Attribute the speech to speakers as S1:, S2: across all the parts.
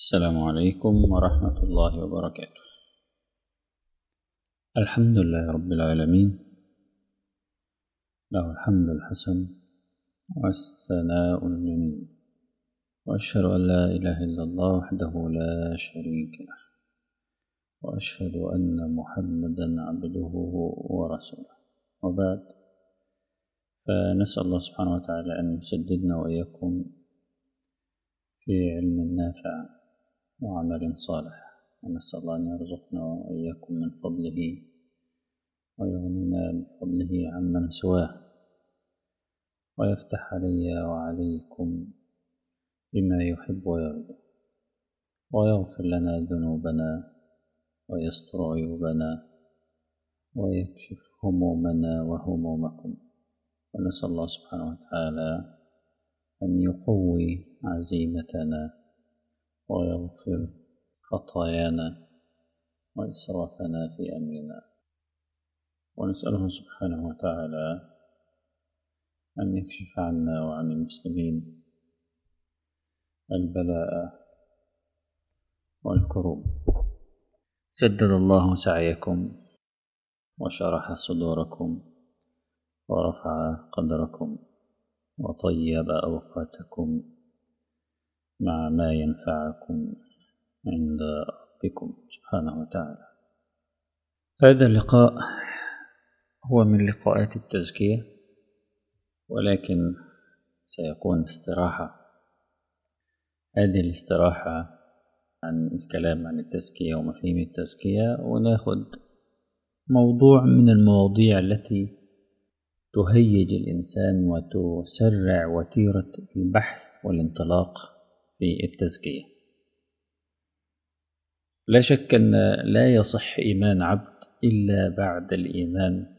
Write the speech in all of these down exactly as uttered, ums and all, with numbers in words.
S1: السلام عليكم ورحمة الله وبركاته. الحمد لله رب العالمين، له الحمد الحسن والثناء الجميل، وأشهد أن لا إله إلا الله وحده لا شريك له، وأشهد أن محمدا عبده ورسوله، وبعد، فنسأل الله سبحانه وتعالى أن يسددنا وإياكم في علم نافع وعمل صالح، ونسأل الله أن يرزقنا وإياكم من فضله ويغنينا بفضله عمن سواه، ويفتح علي وعليكم بما يحب ويرضى، ويغفر لنا ذنوبنا ويستر عيوبنا ويكشف همومنا وهمومكم، ونسأل الله سبحانه وتعالى أن يقوي عزيمتنا ويغفر خطايانا وإسرافنا في أمرنا، ونسأله سبحانه وتعالى أن يكشف عنا وعن المسلمين البلاء والكروب. سدد الله سعيكم وشرح صدوركم ورفع قدركم وطيب أوقاتكم مع ما ينفعكم عند ربكم سبحانه وتعالى. هذا اللقاء هو من لقاءات التزكية، ولكن سيكون استراحة. هذه الاستراحة عن الكلام عن التزكية ومفاهيم التزكية، وناخد موضوع من المواضيع التي تهيج الإنسان وتسرع وتيرة البحث والانطلاق في التزكية. لا شك أن لا يصح إيمان عبد إلا بعد الإيمان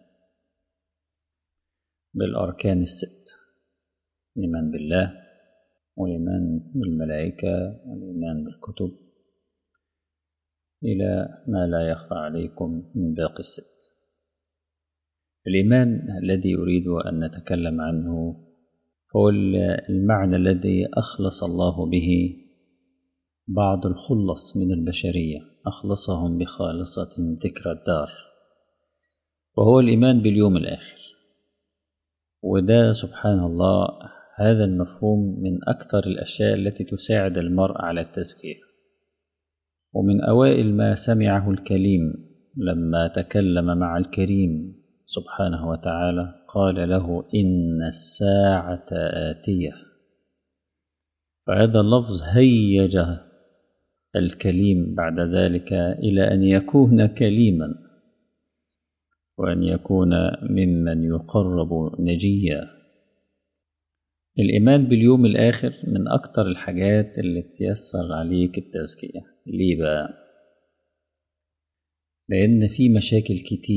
S1: بالأركان الست: الإيمان بالله، والإيمان بالملائكة، والإيمان بالكتب، إلى ما لا يخفى عليكم من باقي الست. الإيمان الذي أريد أن نتكلم عنه هو المعنى الذي أخلص الله به بعض الخلص من البشرية، أخلصهم بخالصة ذكر الدار، وهو الإيمان باليوم الآخر. وده سبحان الله، هذا المفهوم من أكثر الأشياء التي تساعد المرء على التزكية. ومن أوائل ما سمعه الكليم لما تكلم مع الكريم سبحانه وتعالى قال له: إن الساعة آتية. فهذا اللفظ هيج الكليم بعد ذلك إلى أن يكون كليما، وأن يكون ممن يقرب نجيا. الإيمان باليوم الآخر من أكتر الحاجات اللي تيسر عليك التزكية. ليه بقى؟ لأن في مشاكل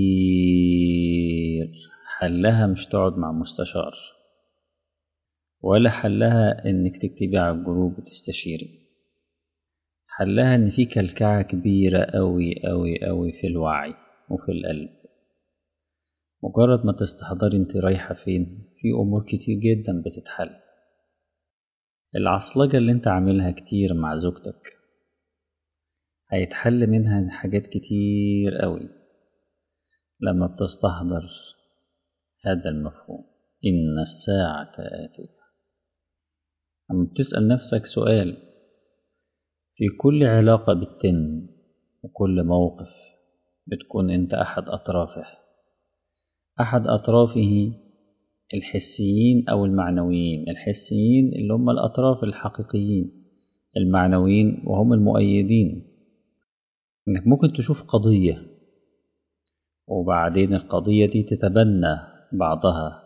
S1: كتير حلها مش تقعد مع مستشار، ولا حلها إنك تكتبي على الجروب وتستشيري. حلها إن في كلكعة كبيرة أوي أوي أوي في الوعي وفي القلب. مجرد ما تستحضري انت رايحة فين، في أمور كتير جدا بتتحل. العصلجة اللي انت عاملها كتير مع زوجتك هيتحل منها حاجات كتير قوي لما بتستحضر هذا المفهوم: إن الساعة آتية. لما بتسأل نفسك سؤال في كل علاقة بتتم وكل موقف بتكون انت أحد أطرافه، أحد أطرافه الحسيين أو المعنويين. الحسيين اللي هم الأطراف الحقيقيين، المعنويين وهم المؤيدين. إنك ممكن تشوف قضية وبعدين القضية دي تتبنى بعضها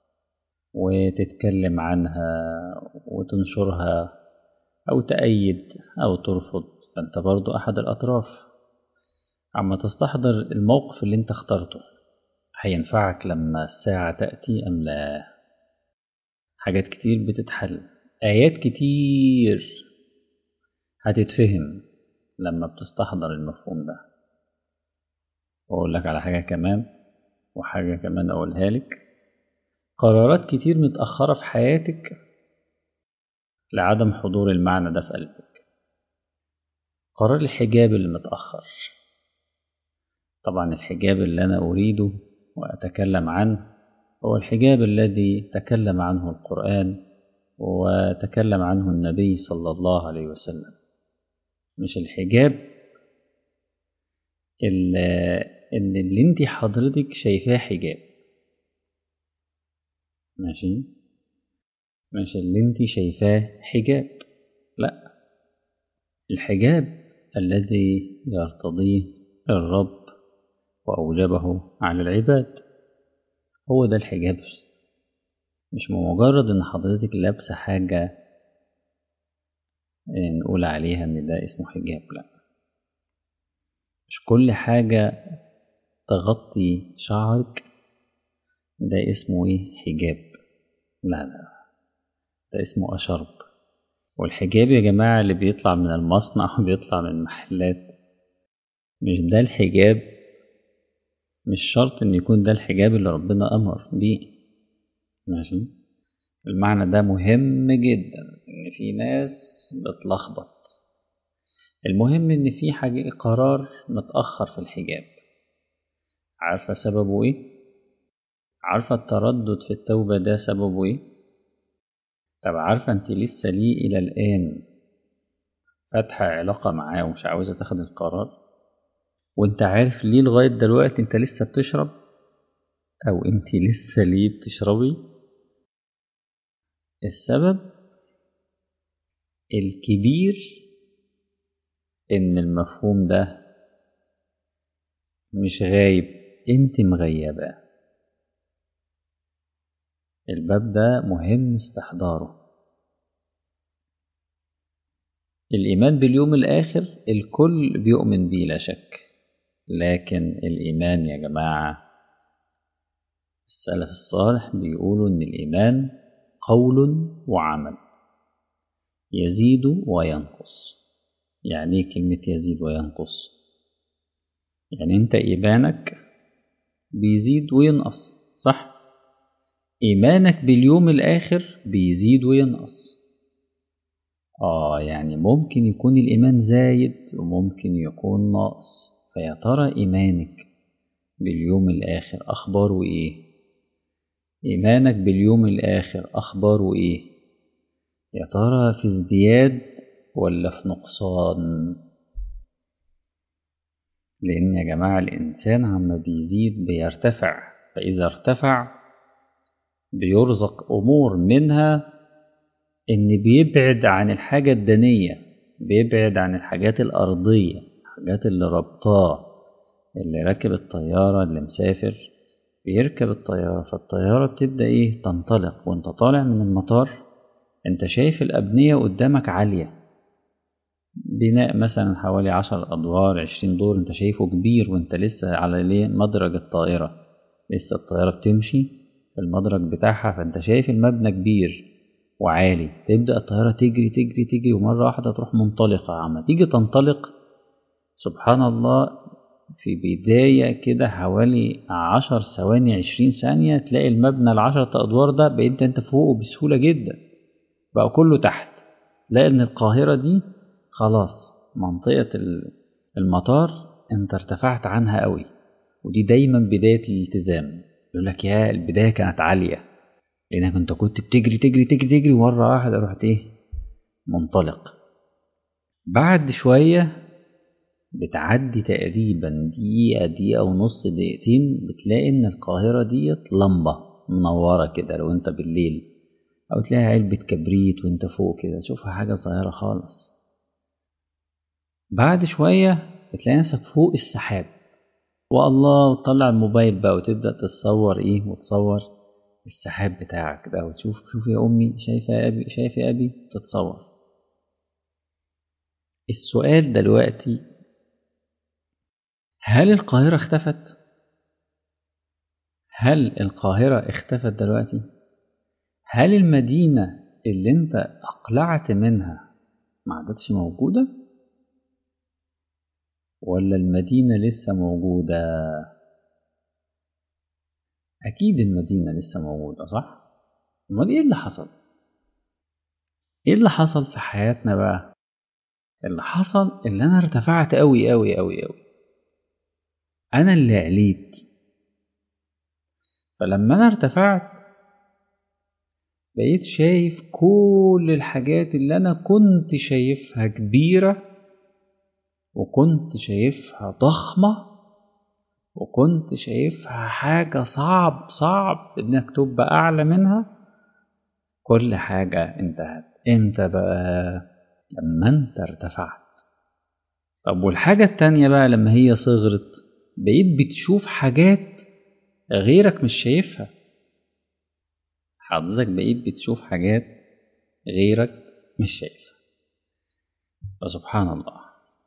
S1: وتتكلم عنها وتنشرها أو تأيد أو ترفض، فأنت برضو أحد الأطراف. عما تستحضر الموقف اللي انت اخترته هينفعك لما الساعة تأتي أم لا. حاجات كتير بتتحل، آيات كتير هتتفهم لما بتستحضر المفهوم ده. وأقول لك على حاجة كمان، وحاجة كمان أقولها لك: قرارات كتير متأخرة في حياتك لعدم حضور المعنى ده في قلبك. قرار الحجاب اللي متأخر. طبعا الحجاب اللي أنا أريده وأتكلم عنه هو الحجاب الذي تكلم عنه القرآن وتكلم عنه النبي صلى الله عليه وسلم، مش الحجاب اللي, اللي انت حضرتك شايفاه حجاب. ماشي، مش اللي انت شايفاه حجاب، لا، الحجاب الذي يرتضيه الرب وأوجبه على العباد، هو ده الحجاب. مش مجرد ان حضرتك لابسة حاجة نقول عليها ان ده اسمه حجاب، لا، مش كل حاجة تغطي شعرك ده اسمه ايه حجاب، لا لا، ده اسمه أشرب. والحجاب يا جماعة اللي بيطلع من المصنع وبيطلع من المحلات، مش ده الحجاب، مش شرط ان يكون ده الحجاب اللي ربنا أمر بيه. ماشي، المعنى ده مهم جدا، ان في ناس بتلخبط. المهم ان في حاجة قرار متأخر في الحجاب، عارفة سببه ايه؟ عارفة التردد في التوبة ده سببه ايه؟ طب عارفة انت لسه ليه الى الآن فاتحة علاقة معاه ومش عاوزة تاخد القرار؟ وانت عارف ليه لغاية دلوقتي انت لسه بتشرب؟ او انت لسه ليه بتشربي؟ السبب الكبير ان المفهوم ده مش غايب، انت مغيبة. الباب ده مهم استحضاره. الإيمان باليوم الآخر الكل بيؤمن بيه لا شك، لكن الإيمان يا جماعة السلف الصالح بيقولوا إن الإيمان قول وعمل، يزيد وينقص. يعني إيه كلمة يزيد وينقص؟ يعني أنت إيمانك بيزيد وينقص، صح؟ إيمانك باليوم الآخر بيزيد وينقص. آه يعني ممكن يكون الإيمان زايد وممكن يكون ناقص. فيا ترى إيمانك باليوم الآخر أخباره إيه؟ إيمانك باليوم الآخر أخباره إيه؟ يا ترى في ازدياد ولا في نقصان؟ لأن يا جماعة الإنسان عما بيزيد بيرتفع، فإذا ارتفع بيرزق أمور، منها إن بيبعد عن الحاجة الدنية، بيبعد عن الحاجات الأرضية، الحاجات اللي ربطاه. اللي راكب الطيارة اللي مسافر بيركب الطيارة، فالطيارة بتبدأ إيه تنطلق، وانت طالع من المطار انت شايف الأبنية قدامك عالية، بناء مثلا حوالي عشر أدوار عشرين دور انت شايفه كبير، وانت لسه على ليه مدرج الطائرة، لسه الطائرة بتمشي في المدرج بتاعها، فانت شايف المبنى كبير وعالي. تبدأ الطائرة تجري تجري تجري ومرة واحدة تروح منطلقة. عما تيجي تنطلق سبحان الله في بداية كده حوالي عشر ثواني عشرين ثانية تلاقي المبنى العشرة أدوار ده بقيت انت فوقه بسهولة جدا، بقى كله تحت. تلاقي ان القاهرة دي خلاص منطقة المطار انت ارتفعت عنها قوي. ودي دايما بداية الالتزام، يقول لك يا البداية كانت عالية لانك انت كنت بتجري تجري تجري تجري ومرة واحدة رحت ايه منطلق. بعد شوية بتعدي تقريبا دقيقة دقيقة ونص دقيقتين بتلاقي ان القاهرة ديت لمبة منورة كده لو انت بالليل، او تلاقي علبة كبريت وانت فوق كده، شوفها حاجة صغيرة خالص. بعد شوية بتلاقي نفسك فوق السحاب، والله وتطلع الموبايل بقى وتبدأ تتصور ايه وتصور السحاب بتاعك ده، وتشوف شوف يا امي شايفة يا ابي شايف يا ابي تتصور. السؤال دلوقتي هل القاهرة اختفت؟ هل القاهرة اختفت دلوقتي؟ هل المدينة اللي انت اقلعت منها ما عادتش موجودة؟ ولا المدينة لسه موجودة؟ أكيد المدينة لسه موجودة، صح؟ أمال إيه اللي حصل؟ إيه اللي حصل في حياتنا بقى اللي حصل اللي أنا ارتفعت أوي أوي أوي أوي، أنا اللي عليت. فلما أنا ارتفعت بقيت شايف كل الحاجات اللي أنا كنت شايفها كبيرة وكنت شايفها ضخمة وكنت شايفها حاجة صعب صعب إنك تبقى أعلى منها، كل حاجة انتهت. امتى بقى؟ لما انت ارتفعت. طب والحاجة التانية بقى لما هي صغرت، بقيت بتشوف حاجات غيرك مش شايفها. حضرتك بقيت بتشوف حاجات غيرك مش شايفها. فسبحان الله.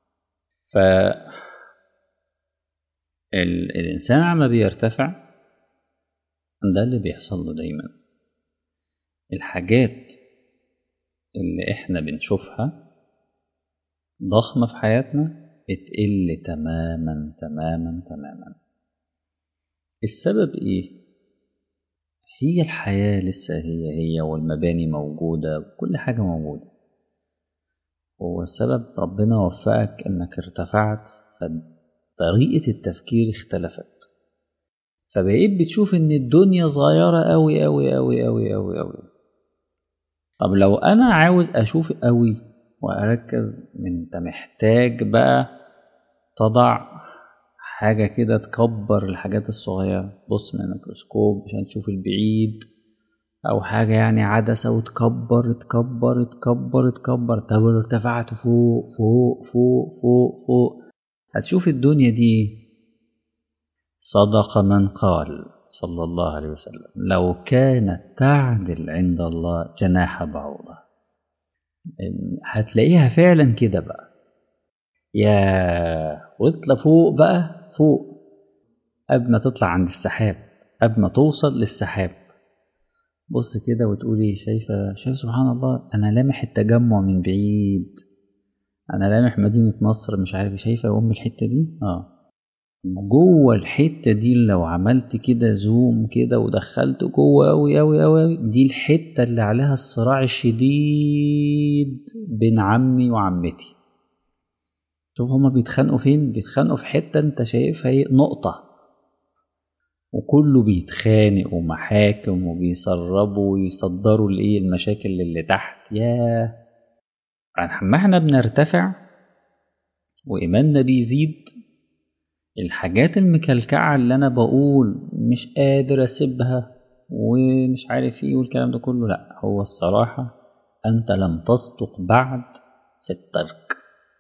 S1: فالإنسان عما بيرتفع ده اللي بيحصل له دايما. الحاجات اللي احنا بنشوفها ضخمة في حياتنا بتقل تماما تماما تماما. السبب ايه؟ هي الحياة لسه هي هي، والمباني موجودة وكل حاجة موجودة. هو السبب ربنا وفقك انك ارتفعت، فطريقة التفكير اختلفت، فبقيت بتشوف ان الدنيا صغيرة اوي اوي اوي اوي اوي اوي. طب لو انا عاوز اشوف اوي واركز، انت محتاج بقى تضع حاجة كده تكبر الحاجات الصغيرة. بص من الميكروسكوب عشان تشوف البعيد، أو حاجة يعني عدسة وتكبر تكبر تكبر تكبر. طب ارتفعت فوق فوق فوق فوق فوق، هتشوف الدنيا دي. صدق من قال صلى الله عليه وسلم: لو كانت تعدل عند الله جناح بعوضة. هتلاقيها فعلا كده بقى. يا واطلع فوق بقى، فوق قبل ما تطلع عند السحاب، قبل ما توصل للسحاب، بص كده وتقولي شايفة شايف سبحان الله، أنا لامح التجمع من بعيد، أنا لامح مدينة نصر، مش عارف شايفة أم الحتة دي. آه جوه الحتة دي لو عملت كده زوم كده ودخلت جوه أوي أوي أوي، دي الحتة اللي عليها الصراع الشديد بين عمي وعمتي. شوف هما بيتخانقوا فين؟ بيتخانقوا في حتة انت شايفها ايه؟ نقطة، وكله بيتخانق ومحاكم وبيسربوا ويصدروا الايه المشاكل اللي تحت. ياه، اما احنا بنرتفع وايماننا بيزيد، الحاجات المكلكعة اللي انا بقول مش قادر اسيبها ومش عارف ايه والكلام ده كله، لا، هو الصراحة انت لم تصدق بعد في الترك.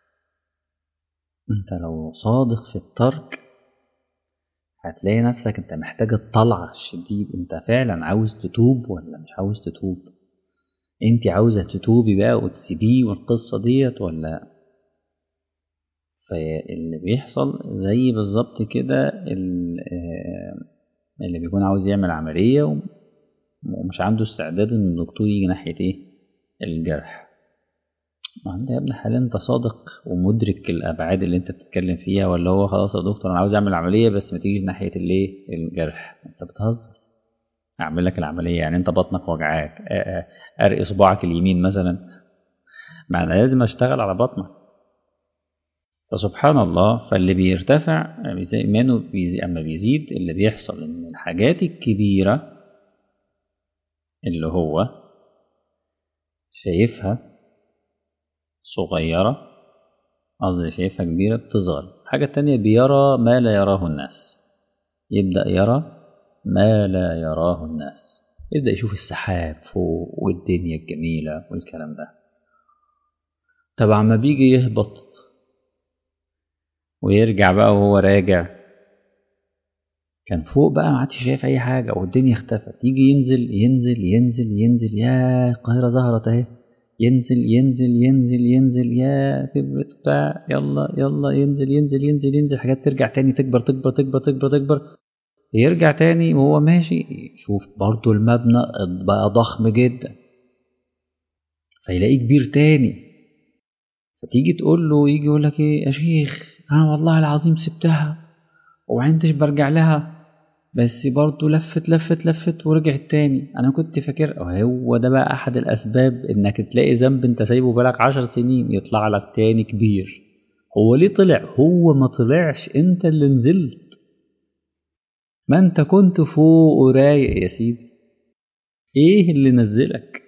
S1: انت لو صادق في الترك هتلاقي نفسك انت محتاج الطلعة الشديد. انت فعلا عاوز تتوب ولا مش عاوز تتوب؟ انت عاوزة تتوبي بقى وتسيبيه والقصة ديت ولا؟ فاللي بيحصل زي بالظبط كده اللي بيكون عاوز يعمل عملية ومش عنده استعداد ان الدكتور يجي ناحية ايه الجرح. ما انت يا ابن حلال انت صادق ومدرك الابعاد اللي انت بتتكلم فيها، ولا هو خلاص يا دكتور انا عاوز اعمل عملية بس ما تيجيش ناحية الايه الجرح؟ انت بتهزر. اعمل لك العملية يعني انت بطنك وجعاك، ارقي صباعك اليمين مثلا؟ ما انا لازم اشتغل على بطنك. فسبحان الله، فاللي بيرتفع ايمانه بيزي اما بيزيد، اللي بيحصل ان الحاجات الكبيرة اللي هو شايفها صغيرة، قصدي شايفها كبيرة، بتصغر. الحاجة التانية بيرى ما لا يراه الناس، يبدأ يرى ما لا يراه الناس، يبدأ يشوف السحاب فوق والدنيا الجميلة والكلام ده. طبعا ما بيجي يهبط ويرجع بقى وهو راجع كان فوق بقى ما عادش شايف اي حاجة والدنيا اختفت، يجي ينزل ينزل ينزل ينزل، يا القاهرة ظهرت اهي، ينزل ينزل ينزل ينزل، يا كبرت بتاع، يلا يلا ينزل ينزل ينزل ينزل، حاجات ترجع تاني تكبر تكبر تكبر تكبر تكبر، يرجع تاني وهو ماشي يشوف برضو المبنى بقى ضخم جدا، فيلاقيه كبير تاني. فتيجي تقول له، يجي يقول لك ايه يا شيخ، انا والله العظيم سبتها وما عدتش برجع لها. بس برضه لفت لفت لفت ورجعت تاني. انا كنت فاكر هو ده بقى احد الاسباب انك تلاقي ذنب انت سايبه بالك عشر سنين يطلع لك تاني كبير. هو ليه طلع؟ هو ما طلعش، انت اللي نزلت. ما انت كنت فوق ورايق يا سيدي، ايه اللي نزلك؟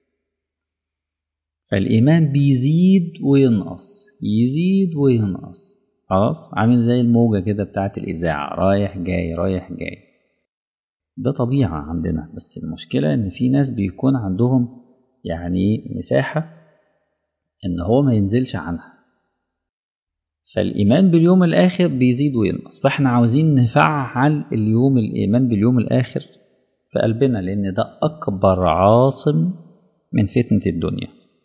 S1: فالايمان بيزيد وينقص، يزيد وينقص. خلاص، عامل زي الموجة كده بتاعت الإذاعة، رايح جاي رايح جاي. ده طبيعة عندنا، بس المشكلة إن في ناس بيكون عندهم يعني مساحة إن هو ما ينزلش عنها. فالإيمان باليوم الآخر بيزيد وينقص، فإحنا عاوزين نفعل اليوم الإيمان باليوم الآخر في قلبنا، لأن ده أكبر عاصم من فتنة الدنيا.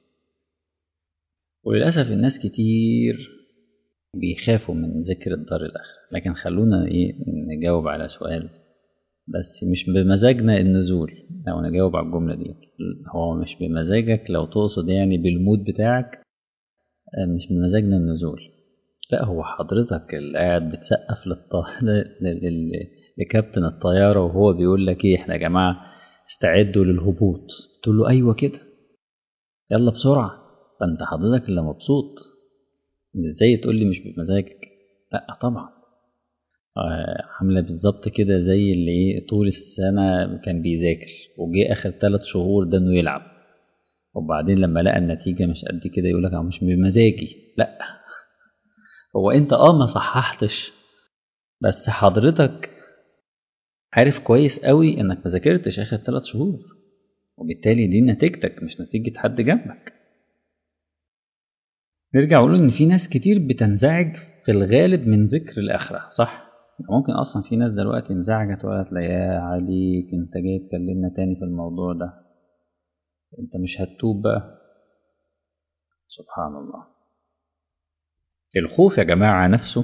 S1: وللأسف الناس كتير بيخافوا من ذكر الدار الآخرة. لكن خلونا إيه نجاوب على سؤال، بس مش بمزاجنا النزول. لو نجاوب على الجملة دي، هو مش بمزاجك لو تقصد يعني بالمود بتاعك، مش بمزاجنا النزول. لا، هو حضرتك اللي قاعد بتسقف للط... لل... لكابتن الطيارة وهو بيقول لك ايه، احنا يا جماعة استعدوا للهبوط، تقول له ايوه كده يلا بسرعة. فانت حضرتك اللي مبسوط، ازاي تقول لي مش بمزاجك؟ لا طبعا. عامله بالظبط كده زي اللي ايه طول السنه كان بيذاكر وجي اخر ثلاث شهور ده انه يلعب، وبعدين لما لقى النتيجه مش قد كده يقول لك انا مش بمزاجي. لا، هو انت اه ما صححتش، بس حضرتك عارف كويس قوي انك ما ذاكرتش اخر ثلاث شهور، وبالتالي دي نتيجتك مش نتيجه حد جنبك. نرجع نقول ان في ناس كتير بتنزعج في الغالب من ذكر الاخره، صح؟ ممكن اصلا في ناس دلوقتي انزعجت وقالت لا يا عليك انت جاي تكلمنا تاني في الموضوع ده، انت مش هتتوب بقى؟ سبحان الله. الخوف يا جماعة نفسه،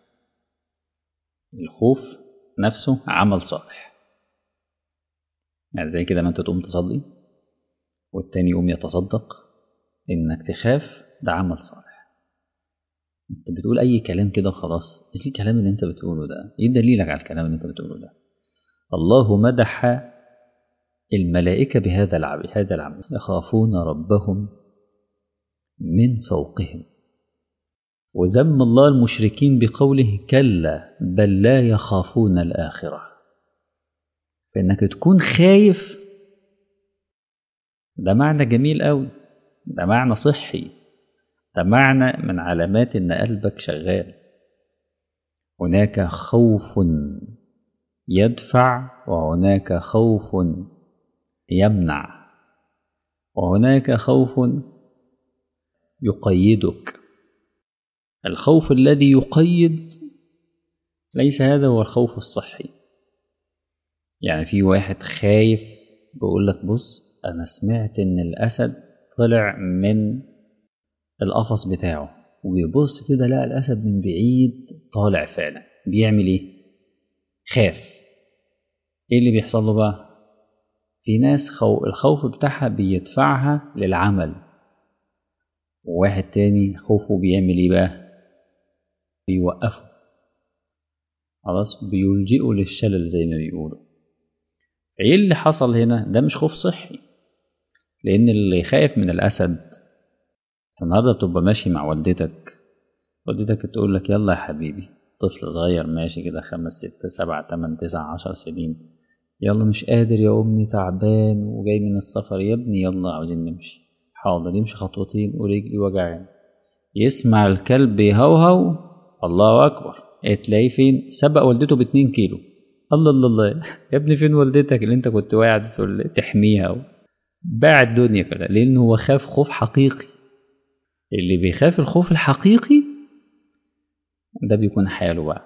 S1: الخوف نفسه عمل صالح. يعني زي كده ما انت تقوم تصلي والتاني يقوم يتصدق، انك تخاف ده عمل صالح. انت بتقول اي كلام كده خلاص، ايه الكلام اللي انت بتقوله ده؟ ايه دليلك على الكلام اللي انت بتقوله ده؟ الله مدح الملائكة بهذا العمل، هذا العمل يخافون ربهم من فوقهم، وذم الله المشركين بقوله كلا بل لا يخافون الآخرة. فإنك تكون خايف ده معنى جميل قوي، ده معنى صحي، ده معنى من علامات إن قلبك شغال. هناك خوف يدفع، وهناك خوف يمنع، وهناك خوف يقيدك. الخوف الذي يقيد ليس هذا هو الخوف الصحي. يعني في واحد خايف بيقول لك بص أنا سمعت إن الأسد طلع من القفص بتاعه، وبيبص كده لقى الأسد من بعيد طالع فعلا، بيعمل إيه؟ خاف. إيه اللي بيحصل له بقى؟ في ناس خو... الخوف بتاعها بيدفعها للعمل، وواحد تاني خوفه بيعمل إيه بقى؟ بيوقفه، خلاص بيلجئه للشلل زي ما بيقولوا. إيه اللي حصل هنا؟ ده مش خوف صحي، لأن اللي خايف من الأسد النهارده بتبقى ماشي مع والدتك، والدتك تقول لك يلا يا حبيبي، طفل صغير ماشي كده خمس ست سبع تمن تسع عشر سنين، يلا مش قادر يا أمي تعبان وجاي من السفر، يا ابني يلا عاوزين نمشي. حاضر، يمشي خطوتين ورجلي وجعان، يسمع الكلب يهوهو، الله أكبر، تلاقيه فين؟ سبق والدته باتنين كيلو. الله الله الله يا ابني فين والدتك اللي انت كنت واعد تحميها؟ باع الدنيا كده، لأنه هو خاف خوف حقيقي. اللي بيخاف الخوف الحقيقي ده بيكون حاله بقى،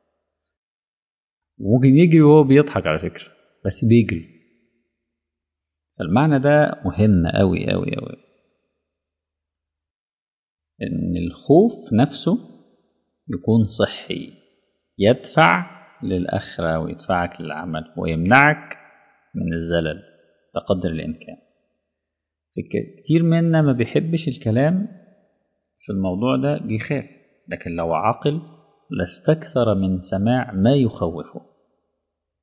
S1: ممكن يجري وهو بيضحك على فكرة، بس بيجري. المعنى ده مهم أوي أوي أوي، إن الخوف نفسه يكون صحي، يدفع للآخرة ويدفعك للعمل ويمنعك من الزلل بقدر الإمكان. كتير منا ما بيحبش الكلام في الموضوع ده، بيخاف، لكن لو عقل لاستكثر من سماع ما يخوفه.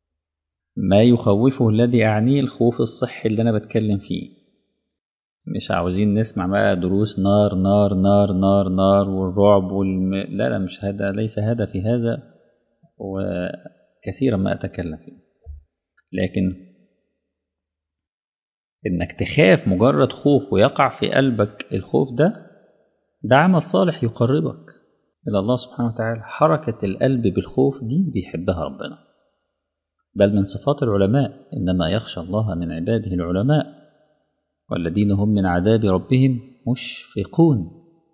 S1: ما يخوفه الذي أعنيه الخوف الصحي اللي أنا بتكلم فيه. مش عاوزين نسمع بقى دروس نار نار نار نار نار والرعب والم... لا لا مش هذا، ليس هدفي هذا، وكثيرا ما أتكلم فيه. لكن إنك تخاف مجرد خوف ويقع في قلبك الخوف ده، ده عمل صالح يقربك إلى الله سبحانه وتعالى. حركة القلب بالخوف دي بيحبها ربنا، بل من صفات العلماء: إنما يخشى الله من عباده العلماء والذين هم من عذاب ربهم مشفقون.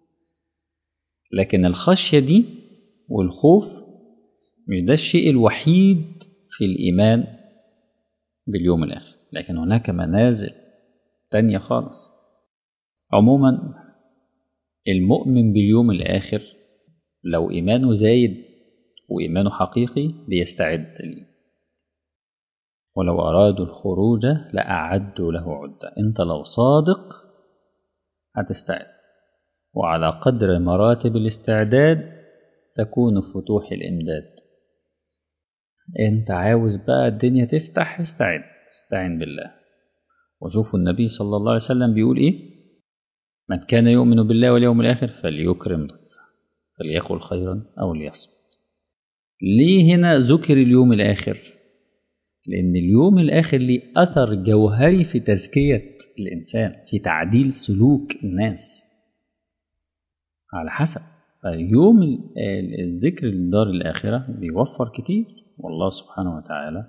S1: لكن الخشية دي والخوف مش ده الشيء الوحيد في الإيمان باليوم الآخر، لكن هناك منازل تانية خالص. عموما المؤمن باليوم الآخر لو إيمانه زايد وإيمانه حقيقي بيستعد ليه، ولو أرادوا الخروج لأعدوا له عدة. أنت لو صادق هتستعد، وعلى قدر مراتب الاستعداد تكون فتوح الإمداد. أنت عاوز بقى الدنيا تفتح، استعد، استعين بالله. وشوفوا النبي صلى الله عليه وسلم بيقول إيه: من كان يؤمن بالله واليوم الآخر فليكرم ضيفه فليقل خيرا أو ليصمت. ليه هنا ذكر اليوم الآخر؟ لأن اليوم الآخر ليه أثر جوهري في تزكية الإنسان، في تعديل سلوك الناس على حسب. فاليوم الذكر للدار الآخرة بيوفر كتير. والله سبحانه وتعالى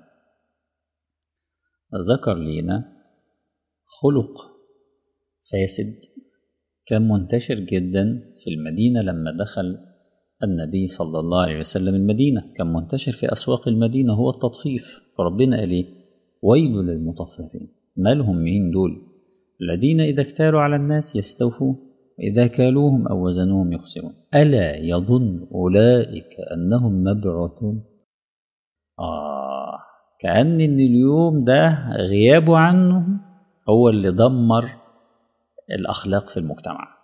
S1: ذكر لنا خلق فاسد كان منتشر جدا في المدينة. لما دخل النبي صلى الله عليه وسلم المدينة كان منتشر في أسواق المدينة هو التطفيف. فربنا قال إيه: ويل للمطففين. مالهم مين دول؟ الذين إذا اكتالوا على الناس يستوفون وإذا كالوهم أو وزنوهم يخسرون ألا يظن أولئك أنهم مبعوثون. آه كأن إن اليوم ده غيابه عنه هو اللي دمر الأخلاق في المجتمع.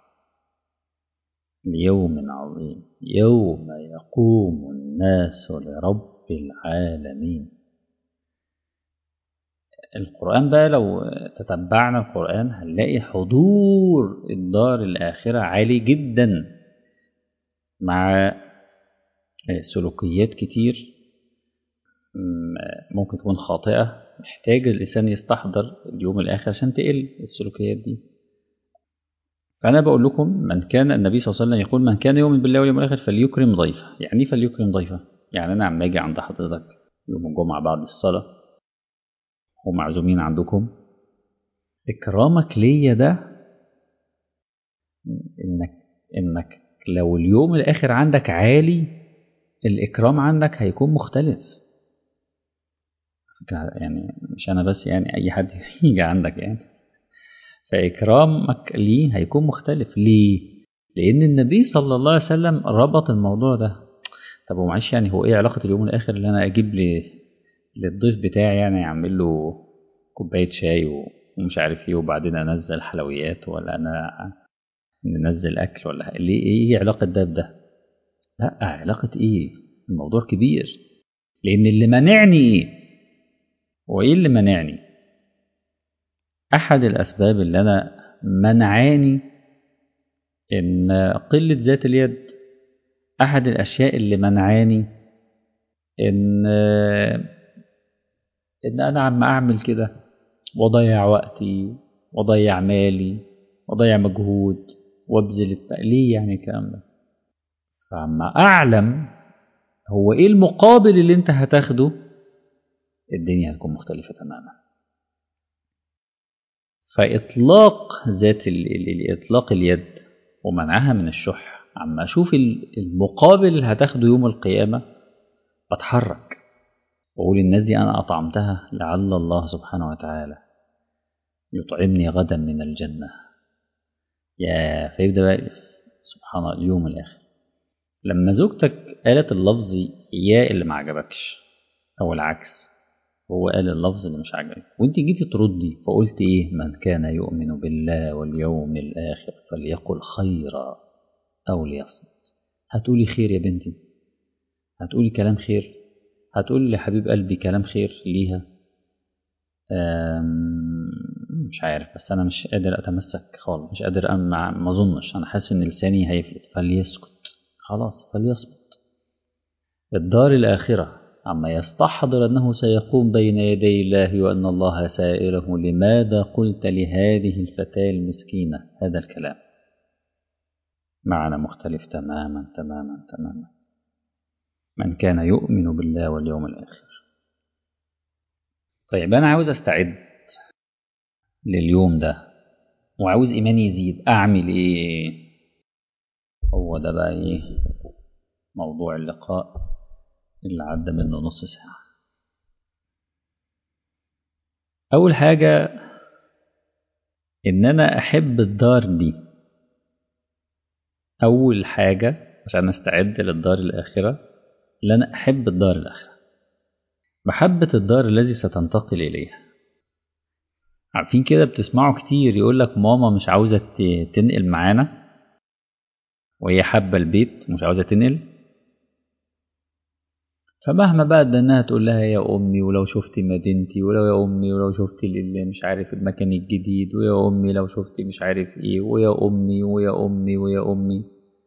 S1: ليوم عظيم يوم يقوم الناس لرب العالمين. القرآن بقى لو تتبعنا القرآن هنلاقي حضور الدار الآخرة عالي جدا، مع سلوكيات كتير ممكن تكون خاطئة محتاج الإنسان يستحضر اليوم الآخر عشان تقل السلوكيات دي. فأنا بقول لكم من كان النبي صلى الله عليه وسلم يقول: من كان يؤمن بالله واليوم الآخر فليكرم ضيفه. يعني إيه فليكرم ضيفه؟ يعني أنا عم أجي عند حضرتك يوم الجمعة بعد الصلاة ومعزومين عندكم، إكرامك ليا ده إنك إنك لو اليوم الآخر عندك عالي الإكرام عندك هيكون مختلف. يعني مش أنا بس، يعني أي حد يجي عندك يعني، فإكرامك ليه هيكون مختلف. ليه؟ لأن النبي صلى الله عليه وسلم ربط الموضوع ده. طب ومعلش يعني هو إيه علاقة اليوم الآخر اللي أنا أجيب لي للضيف بتاعي يعني أعمل له كوباية شاي ومش عارف إيه وبعدين أنزل حلويات، ولا أنا ننزل أكل، ولا ليه؟ إيه علاقة ده بده؟ لا، علاقة إيه؟ الموضوع كبير. لأن اللي منعني إيه؟ وإيه اللي منعني؟ أحد الأسباب اللي أنا منعاني إن قلة ذات اليد. أحد الأشياء اللي منعاني إن إن أنا عم أعمل كده وضيع وقتي وضيع مالي وضيع مجهود وابذل الت... ليه يعني الكلام ده؟ فعما أعلم هو إيه المقابل اللي أنت هتاخده، الدنيا هتكون مختلفة تماما. فإطلاق ذات ال... إطلاق اليد ومنعها من الشح، عما أشوف المقابل اللي هتاخده يوم القيامة بتحرك وأقول الناس دي أنا أطعمتها لعل الله سبحانه وتعالى يطعمني غدا من الجنة. يا فيبدأ بقى سبحان الله اليوم الآخر. لما زوجتك قالت اللفظ يا اللي ما عجبكش أو العكس، هو قال اللفظ اللي مش عجبك وانت جيتي تردي فقلت ايه: من كان يؤمن بالله واليوم الآخر فليقل خيرا أو ليصمت. هتقولي خير يا بنتي، هتقولي كلام خير، هتقولي لحبيب قلبي كلام خير ليها، مش عارف، بس أنا مش قادر أتمسك خالص، مش قادر أما ما أظنش، أنا حاسس إن لساني هيفلت. فليسكت، خلاص فليصمت. الدار الآخرة عما يستحضر أنه سيقوم بين يدي الله وأن الله سائله لماذا قلت لهذه الفتاة المسكينة هذا الكلام. معنى مختلف تماما تماما تماما. من كان يؤمن بالله واليوم الآخر. طيب أنا عاوز أستعد لليوم ده وعاوز إيماني يزيد، أعمل إيه؟ هو ده بقى إيه موضوع اللقاء اللي عدى منه نص ساعة. أول حاجة إن أنا أحب الدار دي. أول حاجة عشان أستعد للدار الآخرة، لأن أحب الدار الآخرة، محبة الدار الذي ستنتقل إليها. عارفين كده بتسمعوا كتير يقولك ماما مش عاوزة تنقل معانا وهي حابة البيت مش عاوزة تنقل، فمهما بقى انها تقول لها يا امي ولو شفتي مدينتي، ولو يا امي ولو شفتي اللي مش عارف المكان الجديد، ويا امي لو شفتي مش عارف ايه، ويا امي ويا امي ويا امي.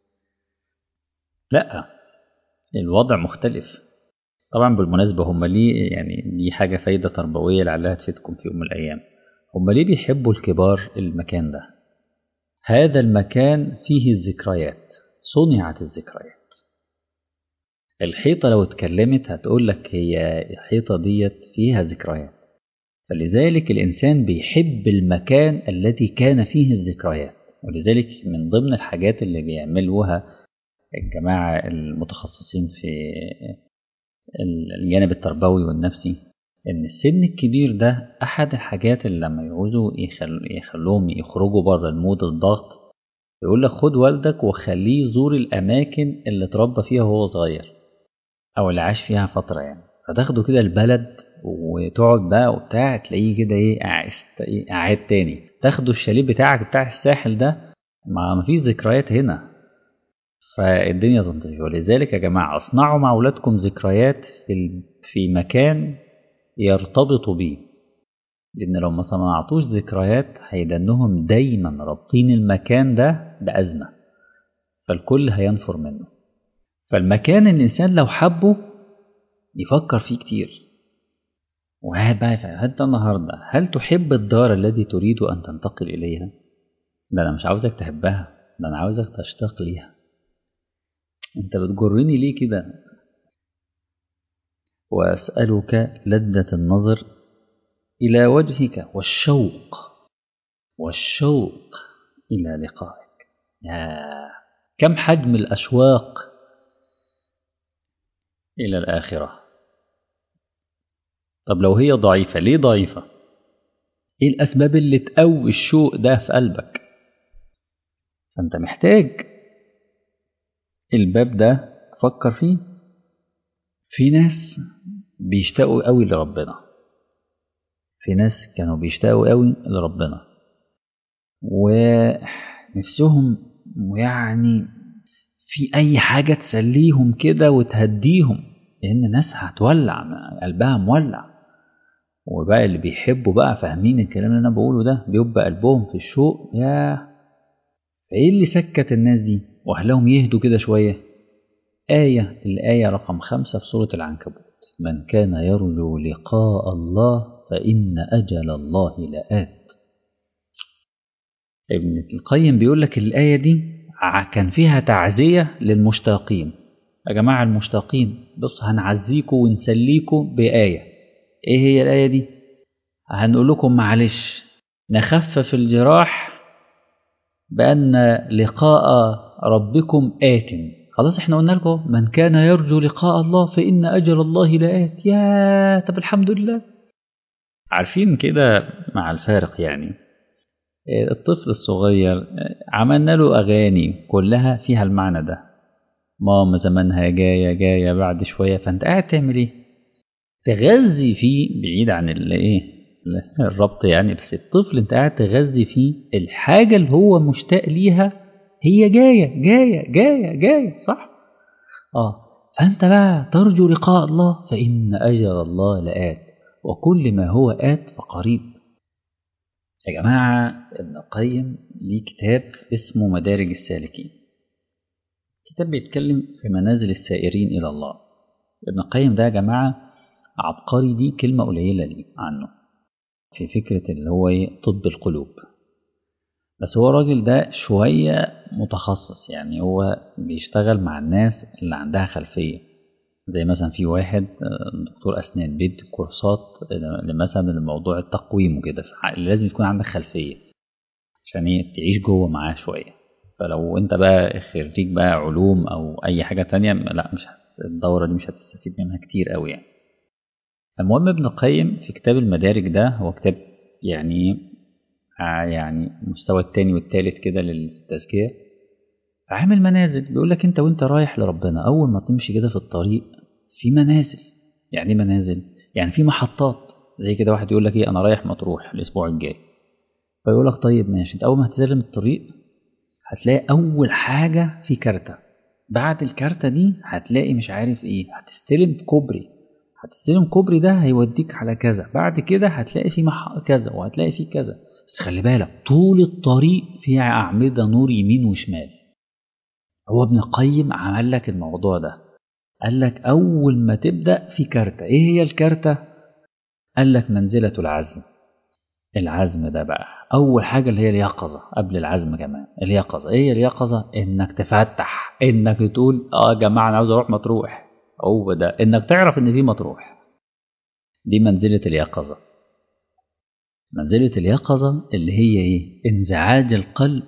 S1: لا، الوضع مختلف. طبعا بالمناسبة هم ليه، يعني دي حاجة فايدة تربوية لعلها تفيدكم في يوم من الأيام. هم ليه بيحبوا الكبار المكان ده؟ هذا المكان فيه الذكريات، صنعت الذكريات. الحيطة لو اتكلمت هتقول لك هي الحيطة ديت فيها ذكريات. فلذلك الإنسان بيحب المكان الذي كان فيه الذكريات. ولذلك من ضمن الحاجات اللي بيعملوها الجماعة المتخصصين في الجانب التربوي والنفسي، إن السن الكبير ده أحد الحاجات اللي لما يعوزوا يخلوهم يخرجوا بره المود الضغط، يقول لك خد والدك وخليه يزور الأماكن اللي اتربى فيها وهو صغير أو اللي عاش فيها فترة، يعني فتاخده كده البلد وتقعد بقى وبتاع، تلاقيه كده ايه قاعد تاني. تاخده الشاليه بتاعك بتاع الساحل ده، ما مفيش ذكريات هنا، فالدنيا تنطفي. ولذلك يا جماعة اصنعوا مع أولادكم ذكريات في في مكان يرتبطوا بيه، لأن لو ما صنعتوش ذكريات هيدنهم دايما رابطين المكان ده بأزمة، فالكل هينفر منه. فالمكان الإنسان لو حبه يفكر فيه كتير. وهات بقى انت النهارده، هل تحب الدار التي تريد أن تنتقل إليها؟ ده أنا مش عاوزك تحبها، ده أنا عاوزك تشتاق ليها. أنت بتجرني ليه كده؟ وأسألك لذة النظر إلى وجهك والشوق والشوق إلى لقائك. يا كم حجم الأشواق إلى الآخرة. طب لو هي ضعيفة، ليه ضعيفة؟ إيه الأسباب اللي تقوي الشوق ده في قلبك؟ فأنت محتاج الباب ده تفكر فيه. في ناس بيشتاقوا قوي لربنا، في ناس كانوا بيشتاقوا قوي لربنا ونفسهم يعني في أي حاجة تسليهم كده وتهديهم، لأن الناس هتولع قلبها مولع. وبقى اللي بيحبوا بقى فاهمين الكلام اللي أنا بقوله ده، بيبقى قلبهم في الشوق. يا فإيه اللي سكت الناس دي وأهلهم يهدوا كده شوية؟ آية، الآية رقم خمسة في سورة العنكبوت: من كان يرجو لقاء الله فإن أجل الله لآت. ابن القيم بيقول لك الآية دي كان فيها تعزية للمشتاقين. يا جماعة المشتاقين، بص هنعزيكم ونسليكم بآية. ايه هي الآية دي؟ هنقول لكم معلش نخفف الجراح بأن لقاء ربكم آت. خلاص احنا قلنا لكم من كان يرجو لقاء الله فإن أجل الله لآت. يا طب الحمد لله. عارفين كده مع الفارق، يعني الطفل الصغير عملنا له أغاني كلها فيها المعنى ده، ماما زمانها جاية جاية بعد شوية، فانت قاعد تعمل ايه؟ تغذي فيه، بعيد عن الايه الربط يعني، بس الطفل انت قاعد تغذي فيه الحاجة اللي هو مشتاق ليها، هي جاية جاية جاية جاية صح؟ اه فانت بقى ترجو لقاء الله فإن أجل الله لآت. وكل ما هو آت فقريب. يا جماعة ابن القيم ليه كتاب اسمه مدارج السالكين، كتاب بيتكلم في منازل السائرين إلى الله. ابن القيم ده يا جماعة عبقري، دي كلمة قليلة لي عنه في فكرة اللي هو طب القلوب، بس هو الراجل ده شوية متخصص، يعني هو بيشتغل مع الناس اللي عندها خلفية، زي مثلا في واحد دكتور أسنان بيدي كورسات مثلا لموضوع التقويم وكده، لازم تكون عندك خلفية عشان تعيش جوه معاه شوية. فلو انت بقى خريج بقى علوم أو أي حاجة تانية، لا مش الدورة دي مش هتستفيد منها كتير قوي يعني. المهم ابن القيم في كتاب المدارج ده، هو كتاب يعني يعني المستوى التاني والتالت كده للتزكية، عامل منازل. بيقول لك انت وانت رايح لربنا اول ما تمشي كده في الطريق في منازل. يعني ايه منازل؟ يعني في محطات. زي كده واحد يقول لك ايه، انا رايح مطروح الاسبوع الجاي، فيقول لك طيب ماشي، انت اول ما هتسلم الطريق هتلاقي اول حاجة في كارتة، بعد الكارتة دي هتلاقي مش عارف ايه، هتستلم كوبري، هتستلم كوبري ده هيوديك على كذا، بعد كده هتلاقي في مح... كذا، وهتلاقي في كذا. بس خلي بالك طول الطريق في أعمدة نور يمين وشمال. هو ابن القيم عمل لك الموضوع ده، قال لك أول ما تبدأ في كارتة. إيه هي الكارتة؟ قال لك منزلة العزم. العزم ده بقى أول حاجة اللي هي اليقظة، قبل العزم كمان اليقظة. إيه هي اليقظة؟ إنك تفتح، إنك تقول آه يا جماعة أنا عاوز أروح مطروح، هو ده إنك تعرف إن في مطروح. دي منزلة اليقظة. منزلة اليقظة اللي هي إيه؟ انزعاج القلب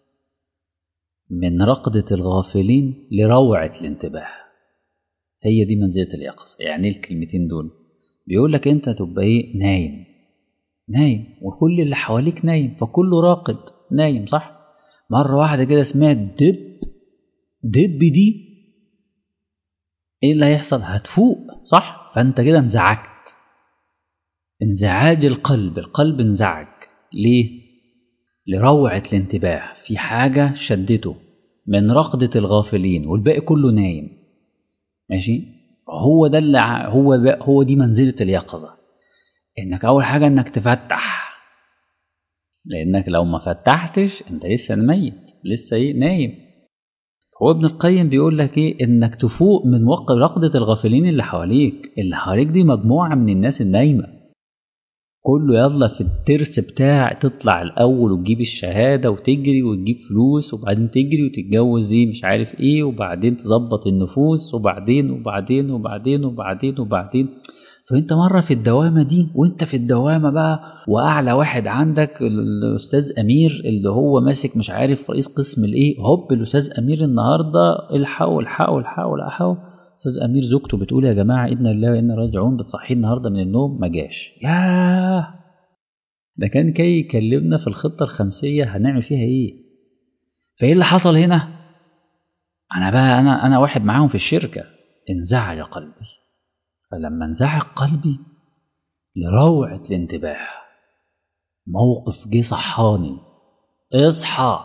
S1: من رقدة الغافلين لروعة الانتباه. هي دي منزلة اليقظة. يعني إيه الكلمتين دول؟ بيقول لك أنت تبقى إيه؟ نايم نايم وكل اللي حواليك نايم، فكله راقد نايم صح؟ مرة واحدة كده سمعت دب دب، دي إيه اللي هيحصل؟ هتفوق صح؟ فأنت كده انزعجت. انزعاج القلب، القلب انزعج ليه؟ لروعة الانتباه، في حاجة شدته من رقدة الغافلين والباقي كله نايم. ماشي؟ هو ده اللي هو هو دي منزلة اليقظة. انك اول حاجة انك تفتح، لانك لو ما فتحتش انت لسه ميت، لسه ايه؟ نايم. هو ابن القيم بيقول لك ايه؟ انك تفوق من وقت رقدة الغافلين اللي حواليك. اللي حواليك دي مجموعة من الناس النايمة، كله يلا في الترس بتاع تطلع الأول وتجيب الشهادة وتجري وتجيب فلوس، وبعدين تجري وتتجوز ايه مش عارف ايه، وبعدين تظبط النفوس، وبعدين وبعدين وبعدين وبعدين وبعدين. فانت مرة في الدوامة دي، وانت في الدوامة بقى، وأعلى واحد عندك الأستاذ أمير اللي هو ماسك مش عارف رئيس قسم الايه، هوب الأستاذ أمير النهاردة الحقوا الحقوا الحقوا الحقوا استاذ امير زوجته بتقول يا جماعه انا لله وانا راجعون، بتصحيه النهارده من النوم ما جاش. ياه، ده كان كي يكلمنا في الخطه الخمسيه هنعمل فيها ايه. فايه اللي حصل هنا؟ انا بقى انا انا واحد معاهم في الشركه، انزعج قلبي. فلما انزعج قلبي لروعه الانتباه، موقف جه صحاني، اصحى.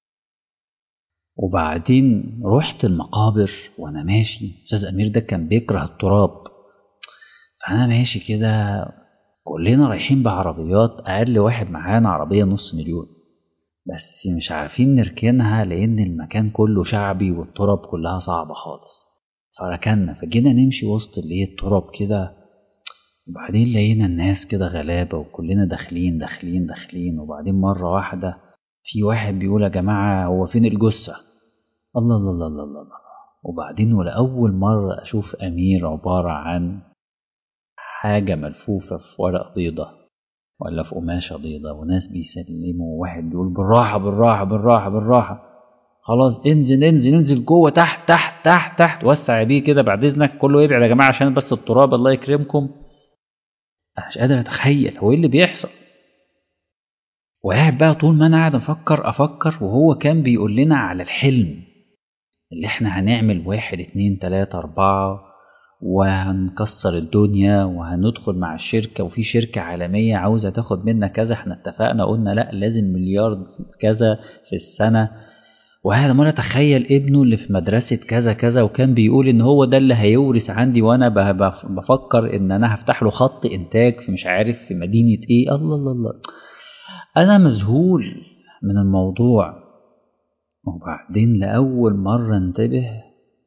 S1: وبعدين رحت المقابر وانا ماشي. استاذ امير ده كان بيكره التراب، فانا ماشي كده، كلنا رايحين بعربيات، أقل واحد معانا عربية نص مليون، بس مش عارفين نركنها لأن المكان كله شعبي والتراب كلها صعبة خالص. فركنا، فجينا نمشي وسط اللي هي التراب كده، وبعدين لقينا الناس كده غلابة وكلنا داخلين داخلين داخلين. وبعدين مرة واحدة في واحد بيقول يا جماعة هو فين الجثة؟ الله الله الله الله الله. وبعدين ولأول مرة أشوف أمير عبارة عن حاجة ملفوفة في ورق بيضة ولا في قماشة بيضة، وناس بيسلموا، وواحد بيقول بالراحة بالراحة بالراحة بالراحة، خلاص انزل انزل انزل جوه، تحت تحت تحت تحت، وسع بيه كده بعد اذنك، كله يبعد يا جماعة عشان بس التراب الله يكرمكم. انا مش قادر اتخيل هو ايه اللي بيحصل. وقاعد بقى طول ما انا قاعد افكر افكر، وهو كان بيقول لنا على الحلم اللي احنا هنعمل واحد اتنين تلاتة اربعة وهنكسر الدنيا وهندخل مع الشركة، وفي شركة عالمية عاوزة تاخد منا كذا، احنا اتفقنا قلنا لا لازم مليار كذا في السنة. وهذا ما اتخيل ابنه اللي في مدرسة كذا كذا وكان بيقول ان هو ده اللي هيورث عندي، وانا بفكر ان انا هفتح له خط انتاج في مش عارف في مدينة ايه. الله الله الله، انا مذهول من الموضوع. وبعدين لأول مرة انتبه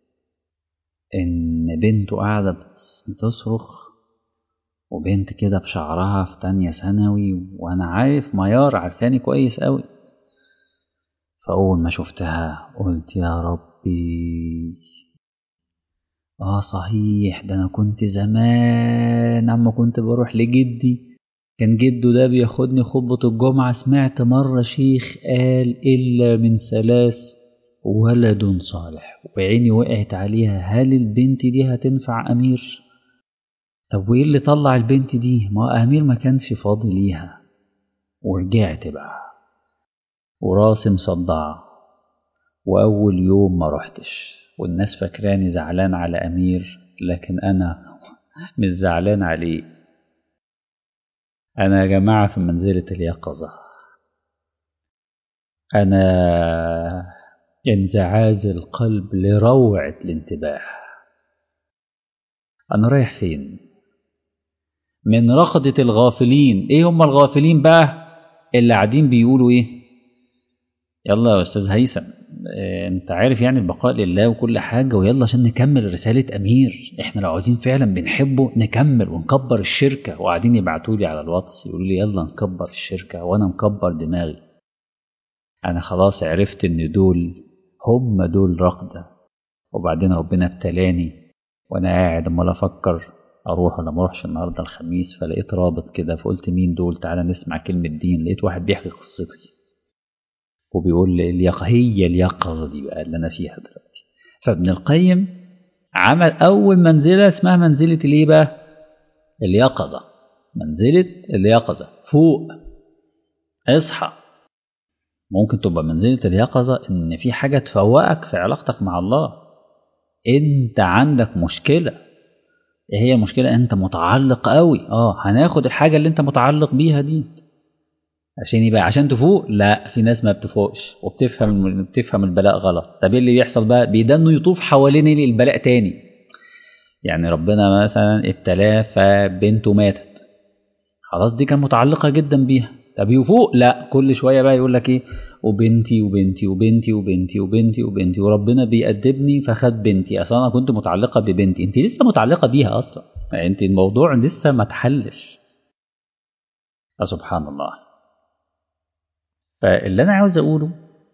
S1: ان بنته قاعدة بتصرخ، وبنت كده بشعرها في تانية ثانوي، وانا عارف ميار عارفاني كويس قوي. فاول ما شفتها قلت يا ربي، اه صحيح، ده انا كنت زمان اما كنت بروح لجدي، كان جده ده بياخدني خطبة الجمعة، سمعت مرة شيخ قال إلا من ثلاث ولد صالح، وعيني وقعت عليها، هل البنت دي هتنفع أمير؟ طب وإيه اللي طلع البنت دي؟ ما أمير ما كانش فاضي ليها. ورجعت بقى وراسي مصدعة، وأول يوم ما رحتش، والناس فاكراني زعلان على أمير، لكن أنا مش زعلان عليه. أنا يا جماعة في منزلة اليقظة، أنا انزعاج القلب لروعة الانتباه. أنا رايح فين؟ من رقدة الغافلين. إيه هم الغافلين بقى؟ اللي قاعدين بيقولوا إيه؟ يلا يا أستاذ هيثم، إيه أنت عارف يعني البقاء لله وكل حاجة، ويلا عشان نكمل رسالة أمير، إحنا لو عاوزين فعلا بنحبه نكمل ونكبر الشركة. وقاعدين يبعتولي على الواتس يقولوا لي يلا نكبر الشركة، وأنا مكبر دماغي. أنا خلاص عرفت إن دول هم دول رقدة. وبعدين ربنا ابتلاني وأنا قاعد أمال أفكر أروح ولا ما أروحش النهاردة الخميس، فلقيت رابط كده، فقلت مين دول؟ تعالى نسمع كلمة دين. لقيت واحد بيحكي قصتي وبيقول لي اليقظة، هي اليقظة دي بقى اللي أنا فيها دلوقتي. فابن القيم عمل أول منزلة اسمها منزلة الإيه بقى؟ اليقظة. منزلة اليقظة، فوق، اصحى. ممكن تبقى منزلة اليقظة إن في حاجة تفوقك في علاقتك مع الله. أنت عندك مشكلة، إيه هي مشكلة؟ أنت متعلق قوي. آه هناخد الحاجة اللي أنت متعلق بيها دي عشان يبقى عشان تفوق. لا، في ناس ما بتفوقش وبتفهم بتفهم البلاء غلط. طب ايه اللي بيحصل بقى؟ بيدنوا يطوف حوالين البلاء تاني. يعني ربنا مثلا ابتلاه فبنته ماتت، خلاص دي كان متعلقة جدا بيها. طب يفوق؟ لا، كل شوية بقى يقول لك ايه، وبنتي وبنتي وبنتي وبنتي وبنتي وبنتي وربنا بيأدبني فخد بنتي. اصلا انا كنت متعلقة ببنتي، انت لسه متعلقة بيها اصلا، يعني انت الموضوع لسه ما اتحلش. فسبحان الله. فاللي انا عاوز اقوله،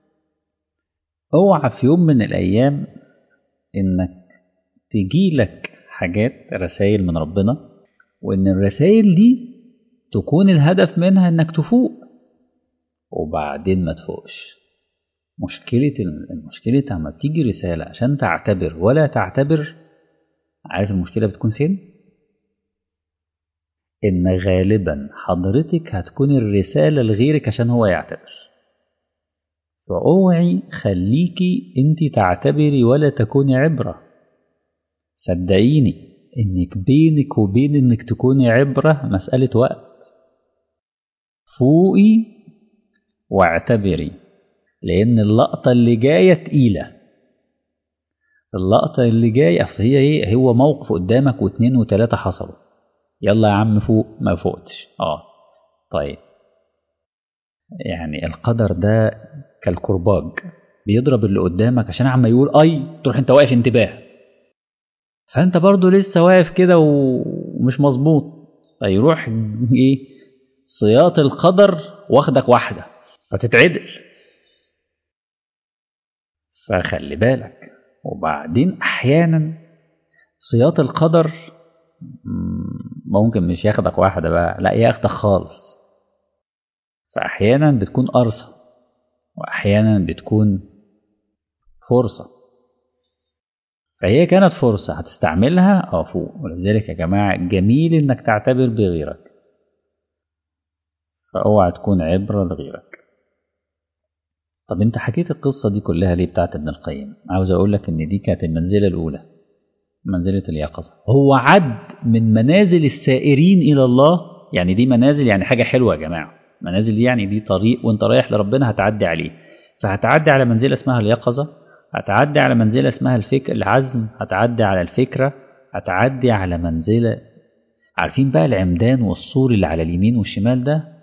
S1: اوعى في يوم من الايام انك تجيلك حاجات رسائل من ربنا، وان الرسائل دي تكون الهدف منها انك تفوق وبعدين ما تفوقش. مشكلة المشكلة لما بتيجي رسالة عشان تعتبر ولا تعتبر، عارف المشكلة بتكون فين؟ ان غالبا حضرتك هتكون الرسالة لغيرك عشان هو يعتبر. فاوعي خليكي انت تعتبري ولا تكوني عبرة. صدقيني انك بينك وبين انك تكوني عبرة مسألة وقت. فوقي واعتبري، لان اللقطة اللي جاية تقيلة. اللقطة اللي جاية اصل هي ايه، هو موقف قدامك واتنين وتلاتة حصلوا، يلا يا عم فوق، ما فوقتش. اه طيب، يعني القدر ده كالكرباج بيضرب اللي قدامك عشان عم يقول اي تروح انت واقف انتباه، فانت برضو لسه واقف كده ومش مظبوط، فيروح ايه سياط القدر واخدك واحدة فتتعدل. فخلي بالك. وبعدين احيانا سياط القدر ممكن مش ياخدك واحدة بقى، لا ياخدك خالص. فاحيانا بتكون قرصة واحيانا بتكون فرصة. فهي كانت فرصة هتستعملها اه فوق. ولذلك يا جماعة جميل انك تعتبر بغيرك، فاوعى تكون عبرة لغيرك. طب انت حكيت القصة دي كلها ليه بتاعت ابن القيم؟ عاوز اقول لك ان دي كانت المنزلة الاولى، منزلة اليقظة. هو عد من منازل السائرين الى الله. يعني دي منازل، يعني حاجة حلوة يا جماعة. منازل دي يعني دي طريق وانت رايح لربنا هتعدي عليه. فهتعدي على منزلة اسمها اليقظة، هتعدي على منزلة اسمها الفكر العزم، هتعدي على الفكرة، هتعدي على منزلة. عارفين بقى العمدان والسور اللي على اليمين والشمال ده؟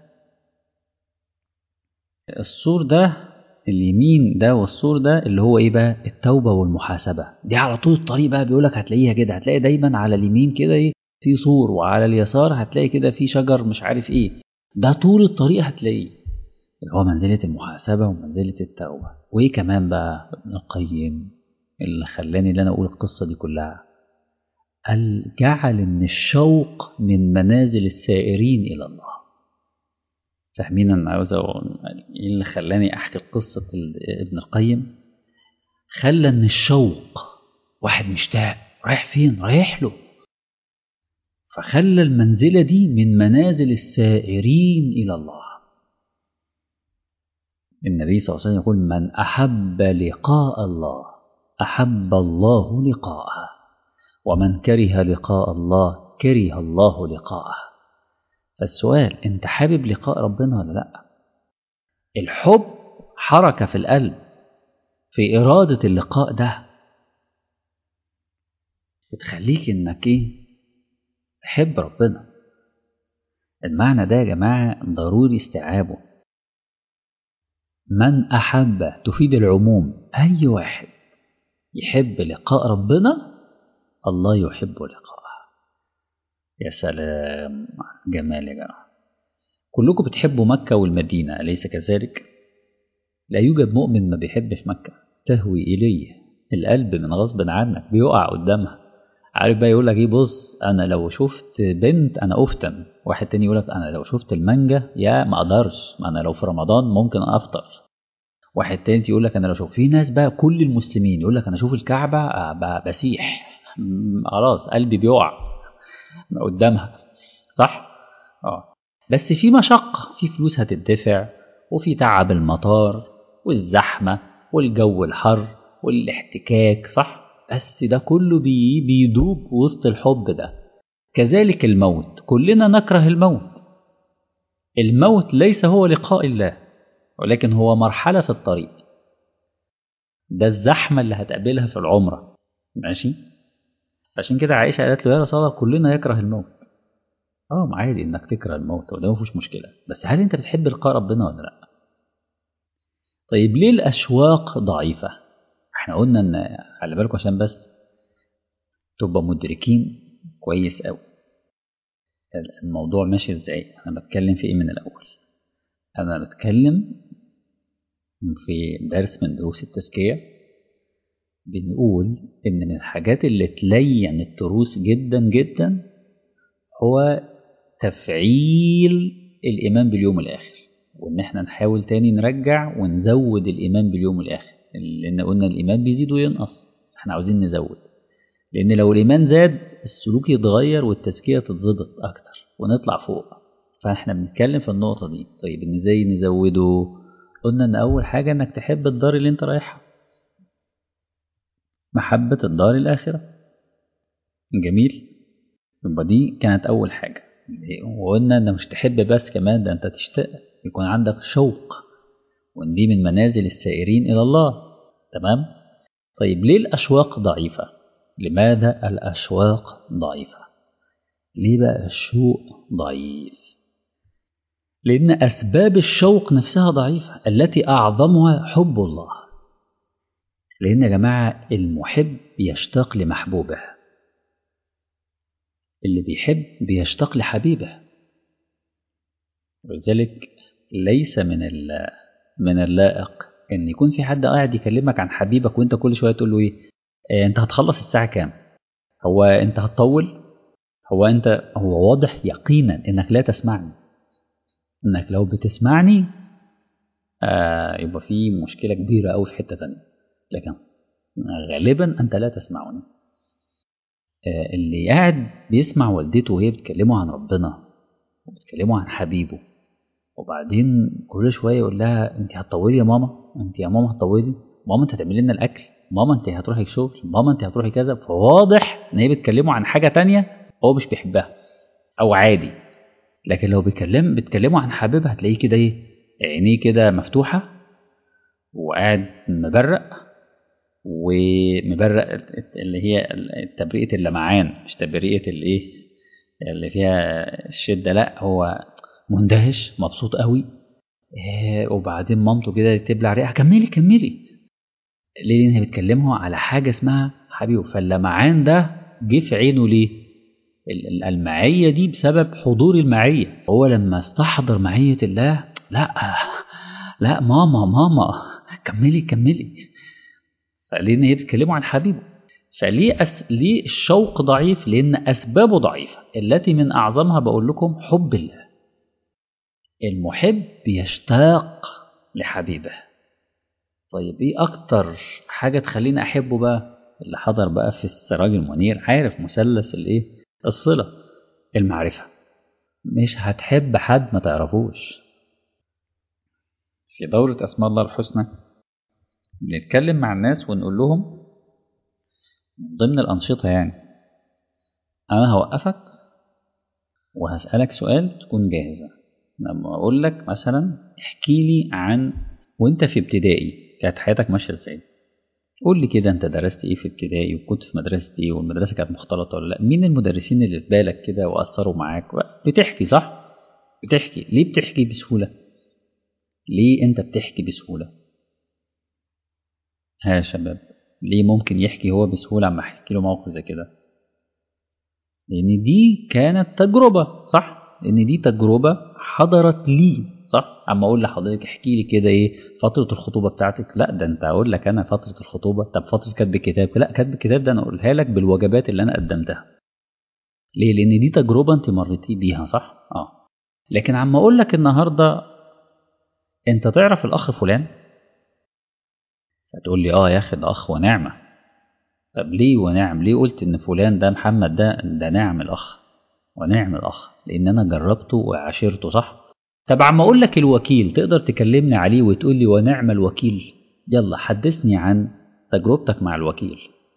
S1: السور ده اليمين ده والسور ده اللي هو ايه بقى؟ التوبة والمحاسبة. دي على طول الطريق بقى بيقولك هتلاقيها كده، هتلاقي دايما على اليمين كده ايه في سور، وعلى اليسار هتلاقي كده في شجر مش عارف ايه. ده طول الطريق هتلاقيه، اللي هو منزلة المحاسبة ومنزلة التوبة. وايه كمان بقى ابن القيم اللي خلاني اللي انا اقول القصة دي كلها؟ قال جعل ان الشوق من منازل السائرين الى الله. فاهمين انا عاوز ايه اللي خلاني احكي قصة ابن القيم؟ خلى ان الشوق، واحد مشتاق رايح فين؟ رايح له. فخلى المنزلة دي من منازل السائرين الى الله. النبي صلى الله عليه وسلم يقول من أحب لقاء الله أحب الله لقاءه، ومن كره لقاء الله كره الله لقاءه. فالسؤال أنت حابب لقاء ربنا ولا لا؟ الحب حركة في القلب في إرادة اللقاء ده بتخليك إنك إيه؟ تحب ربنا. المعنى ده يا جماعة ضروري استيعابه. من أحب تفيد العموم، أي واحد يحب لقاء ربنا الله يحب لقاءه. يا سلام جمال يا جماعة. كلكم بتحبوا مكة والمدينة أليس كذلك؟ لا يوجد مؤمن ما بيحبش مكة، تهوي إليه القلب من غصب عنك، بيقع قدامها. عارف بقى يقول لك ايه؟ بص انا لو شفت بنت انا افتن. واحد تاني يقول لك انا لو شفت المانجا يا ما اقدرش، ما انا لو في رمضان ممكن افطر. واحد تاني يقول لك انا لو شوف. في ناس بقى كل المسلمين يقول لك انا اشوف الكعبة بسيح خلاص قلبي بيقع قدامها، صح؟ اه بس في مشقة، في فلوس هتدفع، وفي تعب المطار والزحمة والجو الحر والاحتكاك، صح؟ بس ده كله بي بيدوب وسط الحب ده. كذلك الموت، كلنا نكره الموت. الموت ليس هو لقاء الله، ولكن هو مرحلة في الطريق. ده الزحمة اللي هتقابلها في العمرة، ماشي؟ عشان كده عائشة قالت له يا رسول الله كلنا يكره الموت. اه عادي انك تكره الموت وده مفيش مشكلة، بس هل انت بتحب لقاء ربنا ولا لا؟ طيب ليه الأشواق ضعيفة؟ احنا قلنا ان خلي بالكم عشان بس تبقى مدركين كويس قوي الموضوع ماشي ازاي. انا بتكلم في ايه من الاول؟ انا بتكلم في درس من دروس التزكية، بنقول ان من الحاجات اللي تلين التروس جدا جدا هو تفعيل الإيمان باليوم الآخر، وإن احنا نحاول تاني نرجع ونزود الإيمان باليوم الآخر، لأن قلنا الإيمان بيزيد وينقص، احنا عاوزين نزود. لأن لو الإيمان زاد السلوك يتغير والتزكية تتظبط أكتر ونطلع فوق. فاحنا بنتكلم في النقطة دي. طيب إن ازاي نزوده؟ قلنا إن أول حاجة إنك تحب الدار اللي أنت رايحها، محبة الدار الآخرة. جميل، يبقى دي كانت أول حاجة. وقلنا إن مش تحب بس، كمان ده أنت تشتاق، يكون عندك شوق، وإن دي من منازل السائرين إلى الله. تمام؟ طيب ليه الأشواق ضعيفة؟ لماذا الأشواق ضعيفة؟ ليه بقى الشوق ضعيف؟ لأن أسباب الشوق نفسها ضعيفة، التي أعظمها حب الله. لأن يا جماعة المحب يشتاق لمحبوبه، اللي بيحب بيشتاق لحبيبه. ولذلك ليس من من اللائق ان يكون في حد قاعد يكلمك عن حبيبك وانت كل شويه تقول له ايه؟ آه انت هتخلص الساعه كام؟ هو انت هتطول؟ هو انت هو واضح يقينا انك لا تسمعني، انك لو بتسمعني آه يبقى في مشكله كبيره قوي في حته ثانيه، لكن غالبا انت لا تسمعني. آه اللي قاعد بيسمع والدته وهي بتكلمه عن ربنا وبتكلمه عن حبيبه، وبعدين كل شويه يقول لها انت هتطولي يا ماما، انت يا ماما هتطولي، ماما انت هتعملي لنا الاكل، ماما انت هتروحي الشغل، ماما انت هتروحي كذا. فواضح ان هي بتكلمه عن حاجه تانية هو مش بيحبها او عادي. لكن لو بيكلم بتكلمه عن حبيبها هتلاقيه كده ايه، عينيه كده مفتوحه وقاعد مبرق، ومبرق اللي هي تبرئة اللمعان، مش تبرئة الايه اللي فيها الشدة، لا هو مندهش مبسوط قوي. إيه وبعدين مامته كده تبلع ريقها، كملي كملي ليه؟ لان هي بتكلمه على حاجة اسمها حبيبه. فاللمعان ده جه في عينه ليه؟ المعية دي بسبب حضور المعية. هو لما استحضر معية الله، لا لا ماما ماما كملي كملي، فلان هي بتكلمه عن حبيبه. فليه أس... ليه الشوق ضعيف؟ لان اسبابه ضعيفه، التي من اعظمها بقول لكم حب الله. المحب يشتاق لحبيبه. طيب ايه اكتر حاجه تخليني احبه بقى؟ اللي حضر بقى في السراج المنير عارف مثلث الايه، الصله، المعرفه. مش هتحب حد ما تعرفوش. في دوره اسماء الله الحسنى بنتكلم مع الناس ونقول لهم من ضمن الانشطه، يعني انا هوقفك وهسألك سؤال تكون جاهزة. لما أقول لك مثلا احكي لي عن وانت في ابتدائي كانت حياتك ماشية ازاي. قول لي كده انت درست ايه في ابتدائي، وكنت في مدرسة ايه، والمدرسة كانت مختلطة ولا لا، مين المدرسين اللي في بالك كده وأثروا معاك. بتحكي صح؟ بتحكي ليه؟ بتحكي بسهولة ليه؟ انت بتحكي بسهولة. ها يا شباب، ليه ممكن يحكي هو بسهولة عما احكي له موقف زي كده؟ لأن دي كانت تجربة، صح؟ لأن دي تجربة حضرت لي، صح؟ أما أقول لحضرتك احكي لي كده إيه فترة الخطوبة بتاعتك، لا ده أنت أقول لك أنا فترة الخطوبة. طب فترة كتب الكتاب، لا كتب الكتاب ده أنا أقولها لك بالوجبات اللي أنا قدمتها. ليه؟ لأن دي تجربة أنت مريتي بيها، صح؟ آه. لكن عما أقول لك النهاردة أنت تعرف الأخ فلان، هتقول لي آه يا أخي ده أخ ونعمة. طب ليه ونعم؟ ليه قلت إن فلان ده محمد ده ده نعم الأخ ونعم الأخ؟ لأن أنا جربته وعاشرته، صح؟ طب عم أقول لك الوكيل، تقدر تكلمني عليه وتقول لي ونعم الوكيل؟ يلا حدثني عن تجربتك مع الوكيل.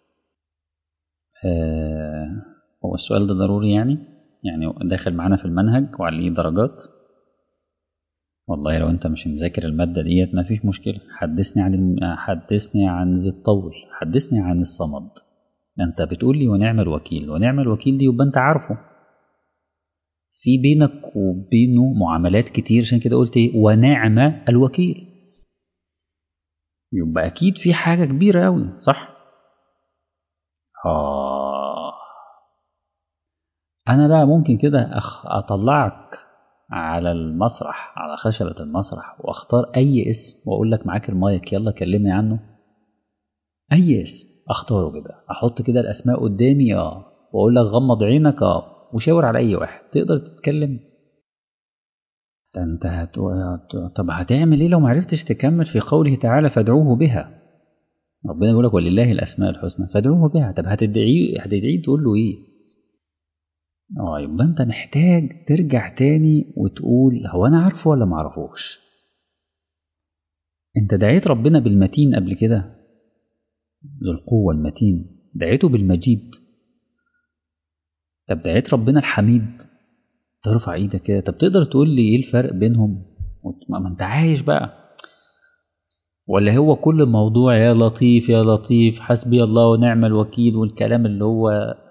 S1: آه هو السؤال ده ضروري يعني؟ يعني داخل معانا في المنهج وعليه درجات؟ والله لو أنت مش مذاكر المادة ديت ما فيش مشكلة. حدثني عن الم... حدثني عن ذي الطول، حدثني عن الصمد. أنت بتقول لي ونعم الوكيل، ونعم الوكيل دي يبقى أنت عارفه، في بينك وبينه معاملات كتير، عشان كده قلت ايه ونعم الوكيل. يبقى اكيد في حاجة كبيرة اوي، صح؟ آه انا بقى ممكن كده أخ... اطلعك على المسرح، على خشبة المسرح، واختار اي اسم واقول لك معاك المايك يلا كلمني عنه. اي اسم اختاره كده، احط كده الاسماء قدامي اه واقول لك غمض عينك اه وشاور على اي واحد تقدر تتكلم. ده انت هت... طب هتعمل ايه لو معرفتش تكمل في قوله تعالى فادعوه بها؟ ربنا بيقول لك ولله الاسماء الحسنى فادعوه بها. طب هتدعيه هتدعيه تقول له ايه؟ اه يبقى انت محتاج ترجع تاني وتقول هو انا عارفه ولا ما اعرفوش. انت دعيت ربنا بالمتين قبل كده، ذو القوة المتين، دعيته بالمجيد. طب دعيت ربنا الحميد، ترفع ايدك كده. طب تقدر تقول لي ايه الفرق بينهم؟ ما انت عايش بقى. ولا هو كل الموضوع يا لطيف يا لطيف حسبي الله ونعم الوكيل والكلام اللي هو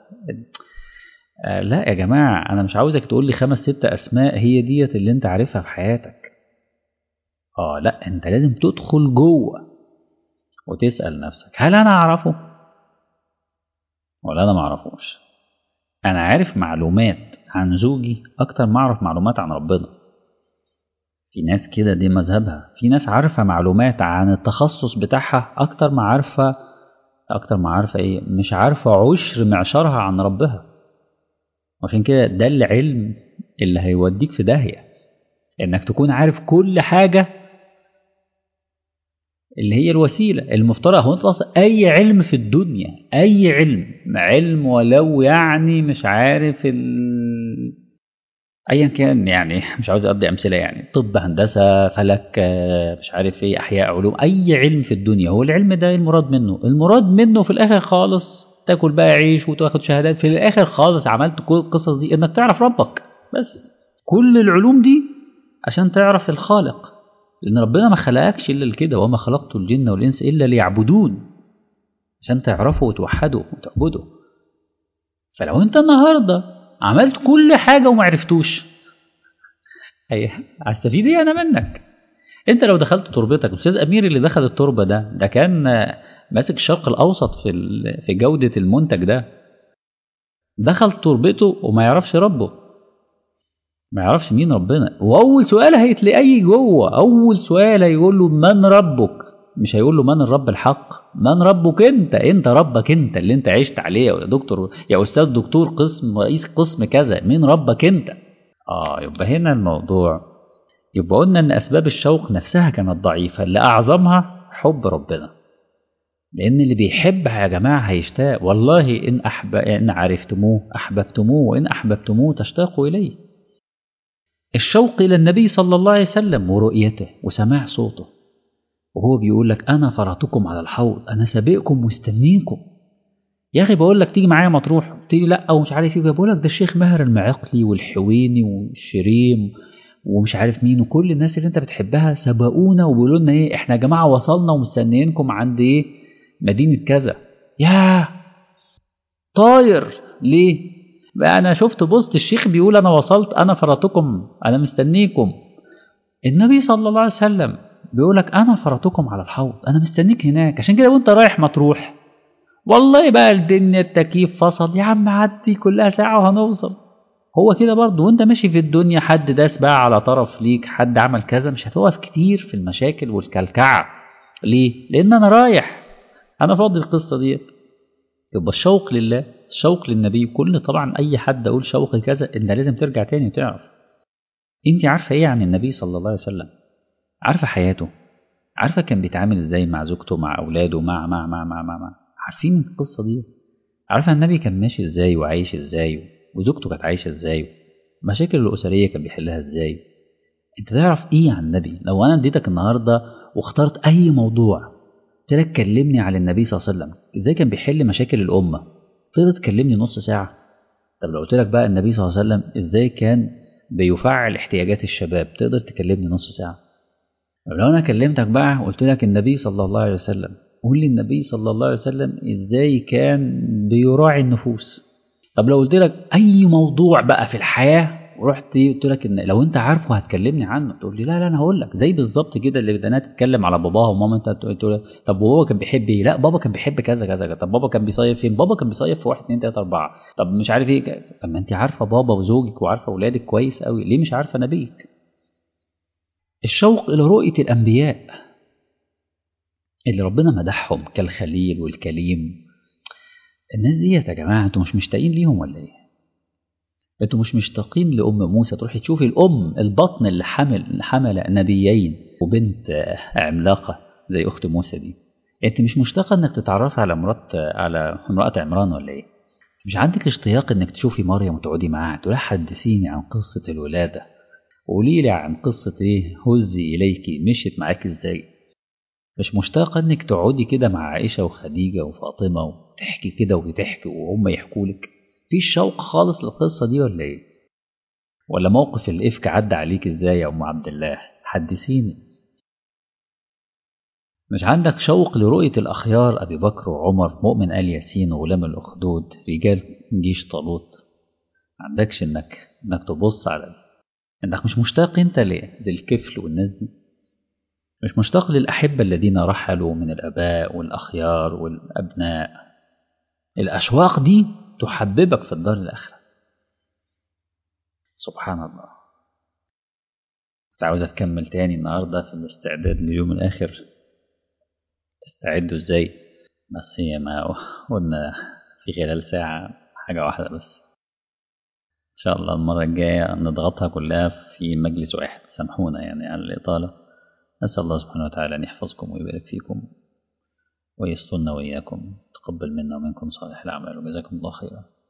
S1: آه لا يا جماعة، أنا مش عاوزك تقول لي خمس ست أسماء هي ديت اللي أنت عارفها في حياتك. آه لا أنت لازم تدخل جوه وتسأل نفسك هل أنا أعرفه ولا أنا ما أعرفوش؟ أنا عارف معلومات عن زوجي أكتر ما أعرف معلومات عن ربنا. في ناس كده دي مذهبها. في ناس عارفة معلومات عن التخصص بتاعها أكتر ما عارفة أكتر ما عارفة إيه مش عارفة عشر معشرها عن ربها. عشان كده ده العلم اللي هيوديك في داهية، إنك تكون عارف كل حاجة اللي هي الوسيلة المفترض. هو أصلا أي علم في الدنيا، أي علم علم ولو يعني مش عارف ال... أيا كان يعني مش عاوز أدي أمثلة، يعني طب هندسة فلك مش عارف إيه أحياء علوم، أي علم في الدنيا هو العلم ده المراد منه المراد منه في الآخر خالص تاكل بقى عيش وتاخد شهادات في الآخر خالص عملت كل القصص دي إنك تعرف ربك بس. كل العلوم دي عشان تعرف الخالق. لأن ربنا ما خلقكش إلا لكده، وما خلقت الجن والإنس إلا ليعبدون، عشان تعرفوا وتوحدوا وتعبدوا. فلو أنت النهاردة عملت كل حاجة وما عرفتوش، هستفيد إيه أنا منك؟ أنت لو دخلت تربتك، الأستاذ أمير اللي دخل التربة ده ده كان ماسك الشرق الأوسط في في جودة المنتج ده، دخل تربته وما يعرفش ربه، ما يعرفش مين ربنا. واول سؤال هيتلاقيه جوه، اول سؤال هيقول له من ربك، مش هيقول له من الرب الحق، من ربك انت، انت ربك انت اللي انت عشت عليه يا دكتور، يا استاذ دكتور قسم رئيس قسم كذا، مين ربك انت. اه يبقى هنا الموضوع، يبقى قلنا ان اسباب الشوق نفسها كانت ضعيفه، اللي اعظمها حب ربنا. لان اللي بيحب يا جماعه هيشتاق، والله ان احب ان عرفتموه احببتموه، وان احببتموه تشتاقوا اليه. الشوق إلى النبي صلى الله عليه وسلم ورؤيته وسماع صوته، وهو بيقول لك أنا فرعتكم على الحوض، أنا سابقكم مستنينكم. يا أخي بقول لك تيجي معايا مطروح، تيجي لا أو مش عارف إيه، بقول لك ده الشيخ ماهر المعقلي والحويني والشريم ومش عارف مين، وكل الناس اللي أنت بتحبها سبقونا وبيقولوا لنا إيه، إحنا يا جماعة وصلنا ومستنيينكم عند إيه، مدينة كذا. ياه طاير ليه؟ بقى أنا شفت بوست الشيخ بيقول أنا وصلت، أنا فرطكم، أنا مستنيكم. النبي صلى الله عليه وسلم بيقول لك أنا فرطكم على الحوض، أنا مستنيك هناك. عشان كده وأنت رايح مطروح والله بقى الدنيا التكييف فصل، يا عم عدي كلها ساعة وهنوصل. هو كده برضه وأنت ماشي في الدنيا، حد داس بقى على طرف ليك، حد عمل كذا، مش هتقف كتير في المشاكل والكلكعة. ليه؟ لأن أنا رايح، أنا فاضي القصة دي. يبقى الشوق لله، الشوق للنبي، كل طبعا اي حد اقول شوقي كذا انت لازم ترجع تاني وتعرف انت عارفه ايه عن النبي صلى الله عليه وسلم، عارفه حياته، عارفه كان بيتعامل ازاي مع زوجته مع اولاده مع مع مع مع مع, مع. عارفين القصه دي؟ عارفه النبي كان ماشي ازاي وعايش ازاي، وزوجته كانت عايشه ازاي، مشاكل الاسريه كان بيحلها ازاي. انت تعرف ايه عن النبي؟ لو انا اديتك النهارده واخترت اي موضوع قلت لك كلمني عن النبي صلى الله عليه وسلم، ازاي كان بيحل مشاكل الامه، تقدر تكلمني نص ساعه؟ طب لو قلت لك بقى النبي صلى الله عليه وسلم ازاي كان بيفعل احتياجات الشباب، تقدر تكلمني نص ساعه؟ طب لو انا كلمتك بقى قلت لك النبي صلى الله عليه وسلم، قول لي النبي صلى الله عليه وسلم ازاي كان بيراعي النفوس. طب لو قلت لك اي موضوع بقى في الحياه ورحت قلت لك ان لو انت عارفه هتكلمني عنه، تقول لي لا لا انا هقول لك، زي بالظبط كده اللي بدنا تتكلم على باباها وماما، انت تقول طب وهو كان بيحب ايه؟ لا بابا كان بيحب كذا كذا كذا. طب بابا كان بيصيف فين؟ بابا كان بيصيف في واحد اتنين تلاته اربعه. طب مش عارف ايه. طب ما انت عارفه بابا وزوجك وعارفه اولادك كويس قوي، ليه مش عارفه نبيك؟ الشوق الى رؤيه الانبياء اللي ربنا مدحهم كالخليل والكليم. الناس دي يا جماعه انتوا مش مشتاقين ليهم ولا ايه؟ انتوا مش مشتاقين لأم موسى؟ تروحي تشوفي الأم البطن اللي حمل حمل نبيين وبنت عملاقة زي أخت موسى دي. انت مش مشتاقة انك تتعرفي على مرات على امرأة عمران ولا ايه؟ مش عندك اشتياق انك تشوفي مريم وتقعدي معاها تقولي حدثيني عن قصة الولادة، وقولي لي عن قصة ايه هزي اليكي مشيت معاك ازاي؟ مش مشتاقة انك تقعدي كده مع عائشة وخديجة وفاطمة وتحكي كده وتحكي وهم يحكوا لك؟ فيش شوق خالص للقصة دي ولا ايه؟ ولا موقف الإفك عدى عليك ازاي يا أم عبد الله؟ حدثيني. مش عندك شوق لرؤية الأخيار أبي بكر وعمر، مؤمن آل ياسين وغلام الأخدود، رجال جيش طالوت؟ ما عندكش إنك إنك تبص على إنك مش مشتاق أنت للكفل والناس دي؟ مش مشتاق للأحبة الذين رحلوا من الآباء والأخيار والأبناء؟ الأشواق دي تحببك في الدار الآخرة. سبحان الله. عاوز أكمل تاني النهاردة في الاستعداد ليوم الآخر، تستعدوا ازاي؟ بس هي ما قلنا في خلال ساعة حاجة واحدة بس، إن شاء الله المرة الجاية نضغطها كلها في مجلس واحد، سامحونا يعني على الإطالة. أسأل الله سبحانه وتعالى أن يحفظكم ويبارك فيكم ويسترنا وإياكم، تقبل منا ومنكم صالح الأعمال، وجزاكم الله خيرا.